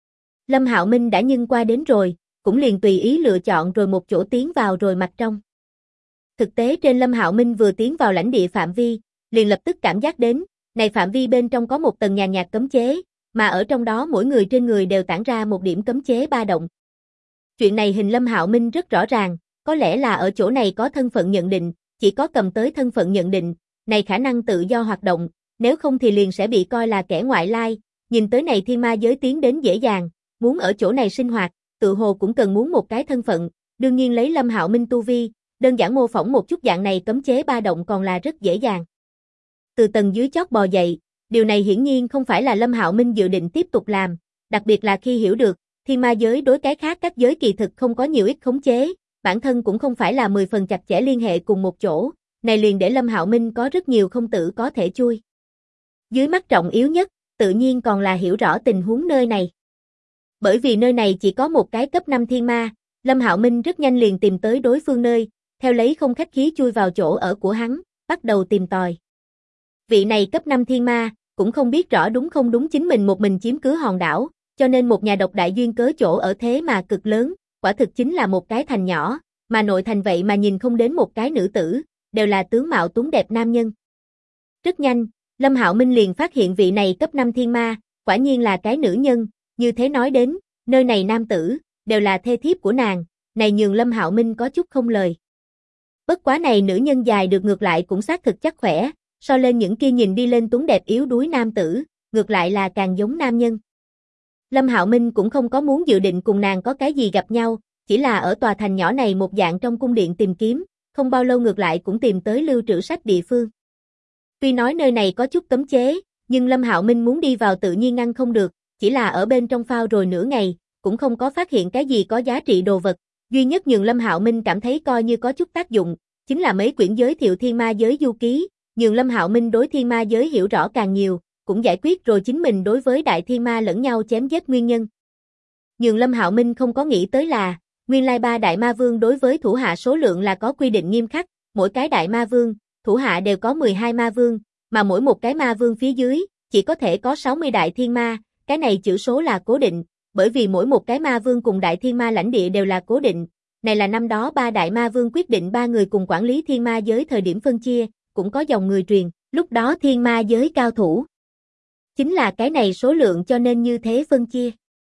Lâm Hạo Minh đã nhân qua đến rồi, cũng liền tùy ý lựa chọn rồi một chỗ tiến vào rồi mặt trong. Thực tế trên Lâm Hạo Minh vừa tiến vào lãnh địa phạm vi, liền lập tức cảm giác đến, này phạm vi bên trong có một tầng nhàn nhạt cấm chế, mà ở trong đó mỗi người trên người đều tản ra một điểm cấm chế ba động. Chuyện này hình Lâm Hạo Minh rất rõ ràng, có lẽ là ở chỗ này có thân phận nhận định, chỉ có cầm tới thân phận nhận định, này khả năng tự do hoạt động, nếu không thì liền sẽ bị coi là kẻ ngoại lai, nhìn tới này thiên ma giới tiến đến dễ dàng, muốn ở chỗ này sinh hoạt, tự hồ cũng cần muốn một cái thân phận, đương nhiên lấy Lâm Hạo Minh tu vi, đơn giản mô phỏng một chút dạng này cấm chế ba động còn là rất dễ dàng. Từ tầng dưới chót bò dậy, điều này hiển nhiên không phải là Lâm Hạo Minh dự định tiếp tục làm, đặc biệt là khi hiểu được, thiên ma giới đối cái khác các giới kỳ thực không có nhiều ít khống chế, bản thân cũng không phải là 10 phần chặt chẽ liên hệ cùng một chỗ, này liền để Lâm Hạo Minh có rất nhiều không tử có thể chui. Dưới mắt trọng yếu nhất, tự nhiên còn là hiểu rõ tình huống nơi này. Bởi vì nơi này chỉ có một cái cấp 5 thiên ma, Lâm Hạo Minh rất nhanh liền tìm tới đối phương nơi, theo lấy không khách khí chui vào chỗ ở của hắn, bắt đầu tìm tòi. Vị này cấp 5 thiên ma, cũng không biết rõ đúng không đúng chính mình một mình chiếm cứ hòn đảo, cho nên một nhà độc đại duyên cớ chỗ ở thế mà cực lớn, quả thực chính là một cái thành nhỏ, mà nội thành vậy mà nhìn không đến một cái nữ tử, đều là tướng mạo tuấn đẹp nam nhân. Rất nhanh, Lâm Hạo Minh liền phát hiện vị này cấp 5 thiên ma, quả nhiên là cái nữ nhân, như thế nói đến, nơi này nam tử, đều là thê thiếp của nàng, này nhường Lâm Hạo Minh có chút không lời. Bất quá này nữ nhân dài được ngược lại cũng xác thực chắc khỏe, so lên những kia nhìn đi lên tuấn đẹp yếu đuối nam tử, ngược lại là càng giống nam nhân. Lâm Hạo Minh cũng không có muốn dự định cùng nàng có cái gì gặp nhau, chỉ là ở tòa thành nhỏ này một dạng trong cung điện tìm kiếm, không bao lâu ngược lại cũng tìm tới lưu trữ sách địa phương. Tuy nói nơi này có chút cấm chế, nhưng Lâm Hạo Minh muốn đi vào tự nhiên ngăn không được, chỉ là ở bên trong phao rồi nửa ngày, cũng không có phát hiện cái gì có giá trị đồ vật, duy nhất nhường Lâm Hạo Minh cảm thấy coi như có chút tác dụng, chính là mấy quyển giới thiệu thiên ma giới du ký, nhường Lâm Hạo Minh đối thiên ma giới hiểu rõ càng nhiều, cũng giải quyết rồi chính mình đối với đại thiên ma lẫn nhau chém giết nguyên nhân. Nhường Lâm Hạo Minh không có nghĩ tới là, nguyên lai 3 đại ma vương đối với thủ hạ số lượng là có quy định nghiêm khắc, mỗi cái đại ma vương, thủ hạ đều có 12 ma vương, mà mỗi một cái ma vương phía dưới, chỉ có thể có 60 đại thiên ma, cái này chữ số là cố định, bởi vì mỗi một cái ma vương cùng đại thiên ma lãnh địa đều là cố định, này là năm đó 3 đại ma vương quyết định 3 người cùng quản lý thiên ma giới thời điểm phân chia, cũng có dòng người truyền, lúc đó thiên ma giới cao thủ. Chính là cái này số lượng cho nên như thế phân chia.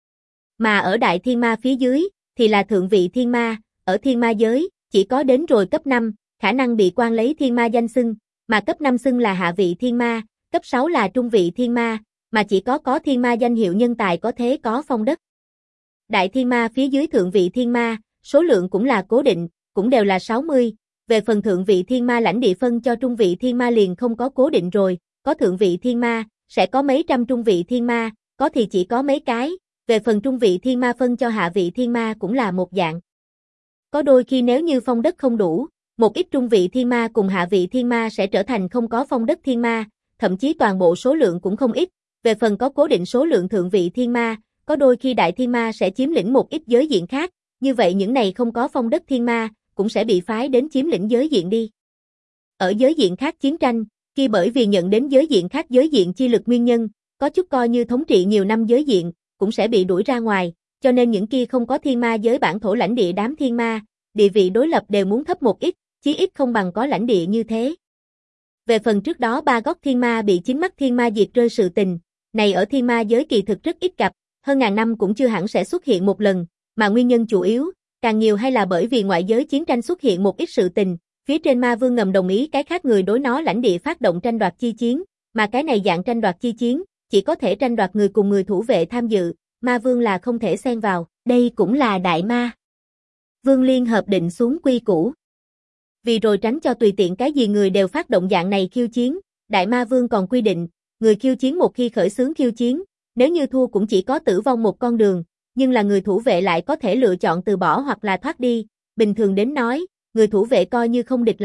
Mà ở đại thiên ma phía dưới, thì là thượng vị thiên ma, ở thiên ma giới, chỉ có đến rồi cấp 5, khả năng bị quan lấy thiên ma danh xưng, mà cấp 5 xưng là hạ vị thiên ma, cấp 6 là trung vị thiên ma, mà chỉ có thiên ma danh hiệu nhân tài có thế có phong đất. Đại thiên ma phía dưới thượng vị thiên ma, số lượng cũng là cố định, cũng đều là 60, về phần thượng vị thiên ma lãnh địa phân cho trung vị thiên ma liền không có cố định rồi, có thượng vị thiên ma, sẽ có mấy trăm trung vị thiên ma, có thì chỉ có mấy cái, về phần trung vị thiên ma phân cho hạ vị thiên ma cũng là một dạng. Có đôi khi nếu như phong đất không đủ, một ít trung vị thiên ma cùng hạ vị thiên ma sẽ trở thành không có phong đất thiên ma, thậm chí toàn bộ số lượng cũng không ít, về phần có cố định số lượng thượng vị thiên ma, có đôi khi đại thiên ma sẽ chiếm lĩnh một ít giới diện khác, như vậy những này không có phong đất thiên ma, cũng sẽ bị phái đến chiếm lĩnh giới diện đi. Ở giới diện khác chiến tranh, khi bởi vì nhận đến giới diện khác giới diện chi lực nguyên nhân, có chút coi như thống trị nhiều năm giới diện, cũng sẽ bị đuổi ra ngoài, cho nên những kia không có thiên ma giới bản thổ lãnh địa đám thiên ma, địa vị đối lập đều muốn thấp một ít, chí ít không bằng có lãnh địa như thế. Về phần trước đó 3 góc thiên ma bị chính mắt thiên ma diệt rơi sự tình, này ở thiên ma giới kỳ thực rất ít gặp, hơn ngàn năm cũng chưa hẳn sẽ xuất hiện một lần, mà nguyên nhân chủ yếu, càng nhiều hay là bởi vì ngoại giới chiến tranh xuất hiện một ít sự tình, phía trên ma vương ngầm đồng ý cái khác người đối nó lãnh địa phát động tranh đoạt chi chiến, mà cái này dạng tranh đoạt chi chiến, chỉ có thể tranh đoạt người cùng người thủ vệ tham dự, ma vương là không thể xen vào, đây cũng là đại ma vương liên hợp định xuống quy củ. Vì rồi tránh cho tùy tiện cái gì người đều phát động dạng này khiêu chiến, đại ma vương còn quy định, người khiêu chiến một khi khởi xướng khiêu chiến, nếu như thua cũng chỉ có tử vong một con đường, nhưng là người thủ vệ lại có thể lựa chọn từ bỏ hoặc là thoát đi, bình thường đến nói, người thủ vệ coi như không địch lại,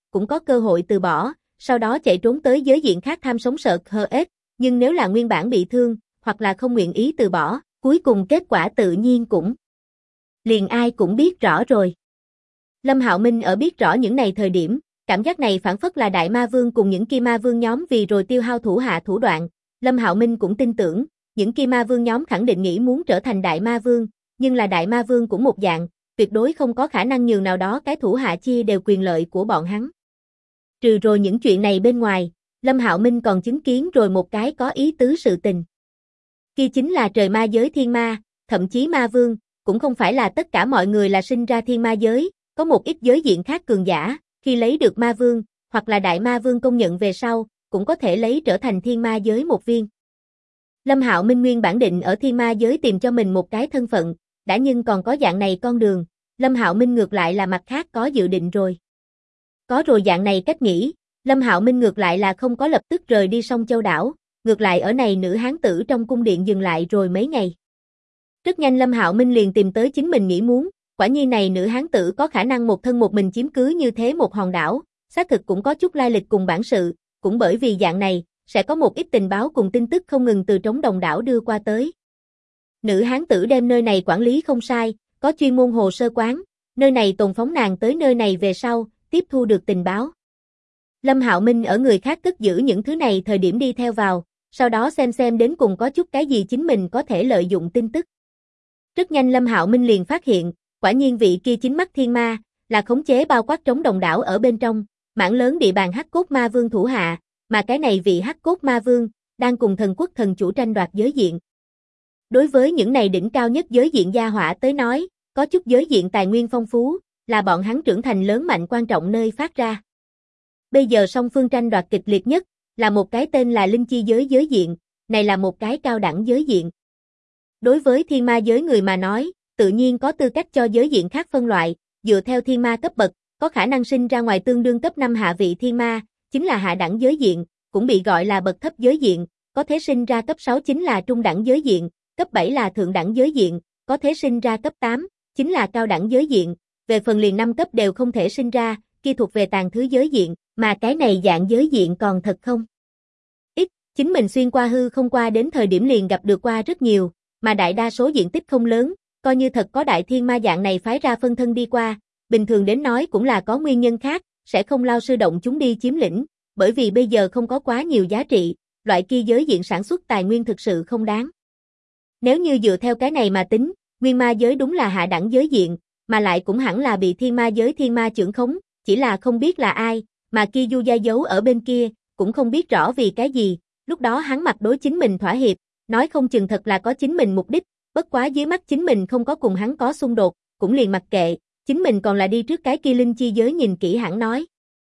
cũng có cơ hội từ bỏ, sau đó chạy trốn tới giới diện khác tham sống sợ chết, nhưng nếu là nguyên bản bị thương, hoặc là không nguyện ý từ bỏ, cuối cùng kết quả tự nhiên cũng liền ai cũng biết rõ rồi. Lâm Hạo Minh ở biết rõ những này thời điểm, cảm giác này phản phất là Đại Ma Vương cùng những Kim Ma Vương nhóm vì rồi tiêu hao thủ hạ thủ đoạn. Lâm Hạo Minh cũng tin tưởng, những Kim Ma Vương nhóm khẳng định nghĩ muốn trở thành Đại Ma Vương, nhưng là Đại Ma Vương cũng một dạng, tuyệt đối không có khả năng nhường nào đó cái thủ hạ chia đều quyền lợi của bọn hắn. Trừ rồi những chuyện này bên ngoài, Lâm Hạo Minh còn chứng kiến rồi một cái có ý tứ sự tình. Kia chính là trời ma giới thiên ma, thậm chí ma vương, cũng không phải là tất cả mọi người là sinh ra thiên ma giới, có một ít giới diện khác cường giả, khi lấy được ma vương, hoặc là đại ma vương công nhận về sau, cũng có thể lấy trở thành thiên ma giới một viên. Lâm Hạo Minh nguyên bản định ở thiên ma giới tìm cho mình một cái thân phận, đã nhưng còn có dạng này con đường, Lâm Hạo Minh ngược lại là mặt khác có dự định rồi. Có rồi dạng này cách nghĩ, Lâm Hạo Minh ngược lại là không có lập tức rời đi Song Châu đảo, ngược lại ở này nữ hán tử trong cung điện dừng lại rồi mấy ngày. Rất nhanh Lâm Hạo Minh liền tìm tới chính mình nghĩ muốn, quả nhiên này nữ hán tử có khả năng một thân một mình chiếm cứ như thế một hòn đảo, xác thực cũng có chút lai lịch cùng bản sự, cũng bởi vì dạng này, sẽ có một ít tình báo cùng tin tức không ngừng từ trống đồng đảo đưa qua tới. Nữ hán tử đem nơi này quản lý không sai, có chuyên môn hồ sơ quán, nơi này tồn phóng nàng tới nơi này về sau, tiếp thu được tình báo. Lâm Hạo Minh ở người khác cất giữ những thứ này thời điểm đi theo vào, sau đó xem đến cùng có chút cái gì chính mình có thể lợi dụng tin tức. Rất nhanh Lâm Hạo Minh liền phát hiện, quả nhiên vị kia chính mắt thiên ma, là khống chế bao quát trống đồng đảo ở bên trong, mảng lớn địa bàn Hắc Cốt Ma Vương thủ hạ, mà cái này vị Hắc Cốt Ma Vương, đang cùng thần quốc thần chủ tranh đoạt giới diện. Đối với những này đỉnh cao nhất giới diện gia hỏa tới nói, có chút giới diện tài nguyên phong phú, là bọn hắn trưởng thành lớn mạnh quan trọng nơi phát ra. Bây giờ song phương tranh đoạt kịch liệt nhất, là một cái tên là Linh Chi giới giới diện, này là một cái cao đẳng giới diện. Đối với thiên ma giới người mà nói, tự nhiên có tư cách cho giới diện khác phân loại, dựa theo thiên ma cấp bậc, có khả năng sinh ra ngoài tương đương cấp 5 hạ vị thiên ma, chính là hạ đẳng giới diện, cũng bị gọi là bậc thấp giới diện, có thể sinh ra cấp 6 chính là trung đẳng giới diện, cấp 7 là thượng đẳng giới diện, có thể sinh ra cấp 8, chính là cao đẳng giới diện, về phần liền 5 cấp đều không thể sinh ra, kia thuộc về tàn thứ giới diện, mà cái này dạng giới diện còn thật không. Ít, chính mình xuyên qua hư không qua đến thời điểm liền gặp được qua rất nhiều, mà đại đa số diện tích không lớn, coi như thật có đại thiên ma dạng này phái ra phân thân đi qua, bình thường đến nói cũng là có nguyên nhân khác, sẽ không lao sư động chúng đi chiếm lĩnh, bởi vì bây giờ không có quá nhiều giá trị, loại kia giới diện sản xuất tài nguyên thực sự không đáng. Nếu như dựa theo cái này mà tính, nguyên ma giới đúng là hạ đẳng giới diện, mà lại cũng hẳn là bị thiên ma giới thiên ma trưởng khống, chỉ là không biết là ai, mà kia Du Gia giấu ở bên kia, cũng không biết rõ vì cái gì, lúc đó hắn mặt đối chính mình thỏa hiệp, nói không chừng thật là có chính mình mục đích, bất quá dưới mắt chính mình không có cùng hắn có xung đột, cũng liền mặc kệ, chính mình còn là đi trước cái kia Linh Chi giới nhìn kỹ hẳn nói.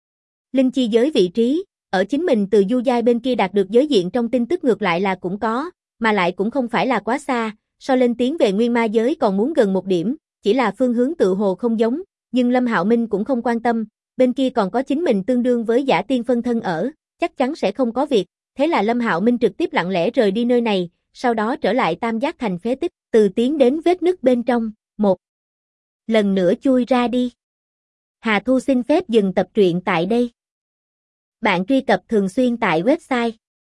Linh Chi giới vị trí, ở chính mình từ Du Giai bên kia đạt được giới diện trong tin tức ngược lại là cũng có, mà lại cũng không phải là quá xa, so lên tiến về nguyên ma giới còn muốn gần một điểm, chỉ là phương hướng tự hồ không giống, nhưng Lâm Hạo Minh cũng không quan tâm, bên kia còn có chính mình tương đương với giả tiên phân thân ở, chắc chắn sẽ không có việc, thế là Lâm Hạo Minh trực tiếp lặng lẽ rời đi nơi này, sau đó trở lại Tam Giác Thành phế tích, từ tiến đến vết nứt bên trong, một lần nữa chui ra đi. Hà Thu xin phép dừng tập truyện tại đây. Bạn truy cập thường xuyên tại website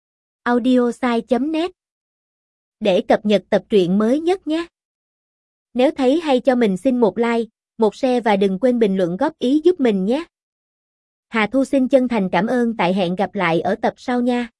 audiosai.net để cập nhật tập truyện mới nhất nhé. Nếu thấy hay cho mình xin một like, một share và đừng quên bình luận góp ý giúp mình nhé. Hà Thu xin chân thành cảm ơn, tại hẹn gặp lại ở tập sau nha.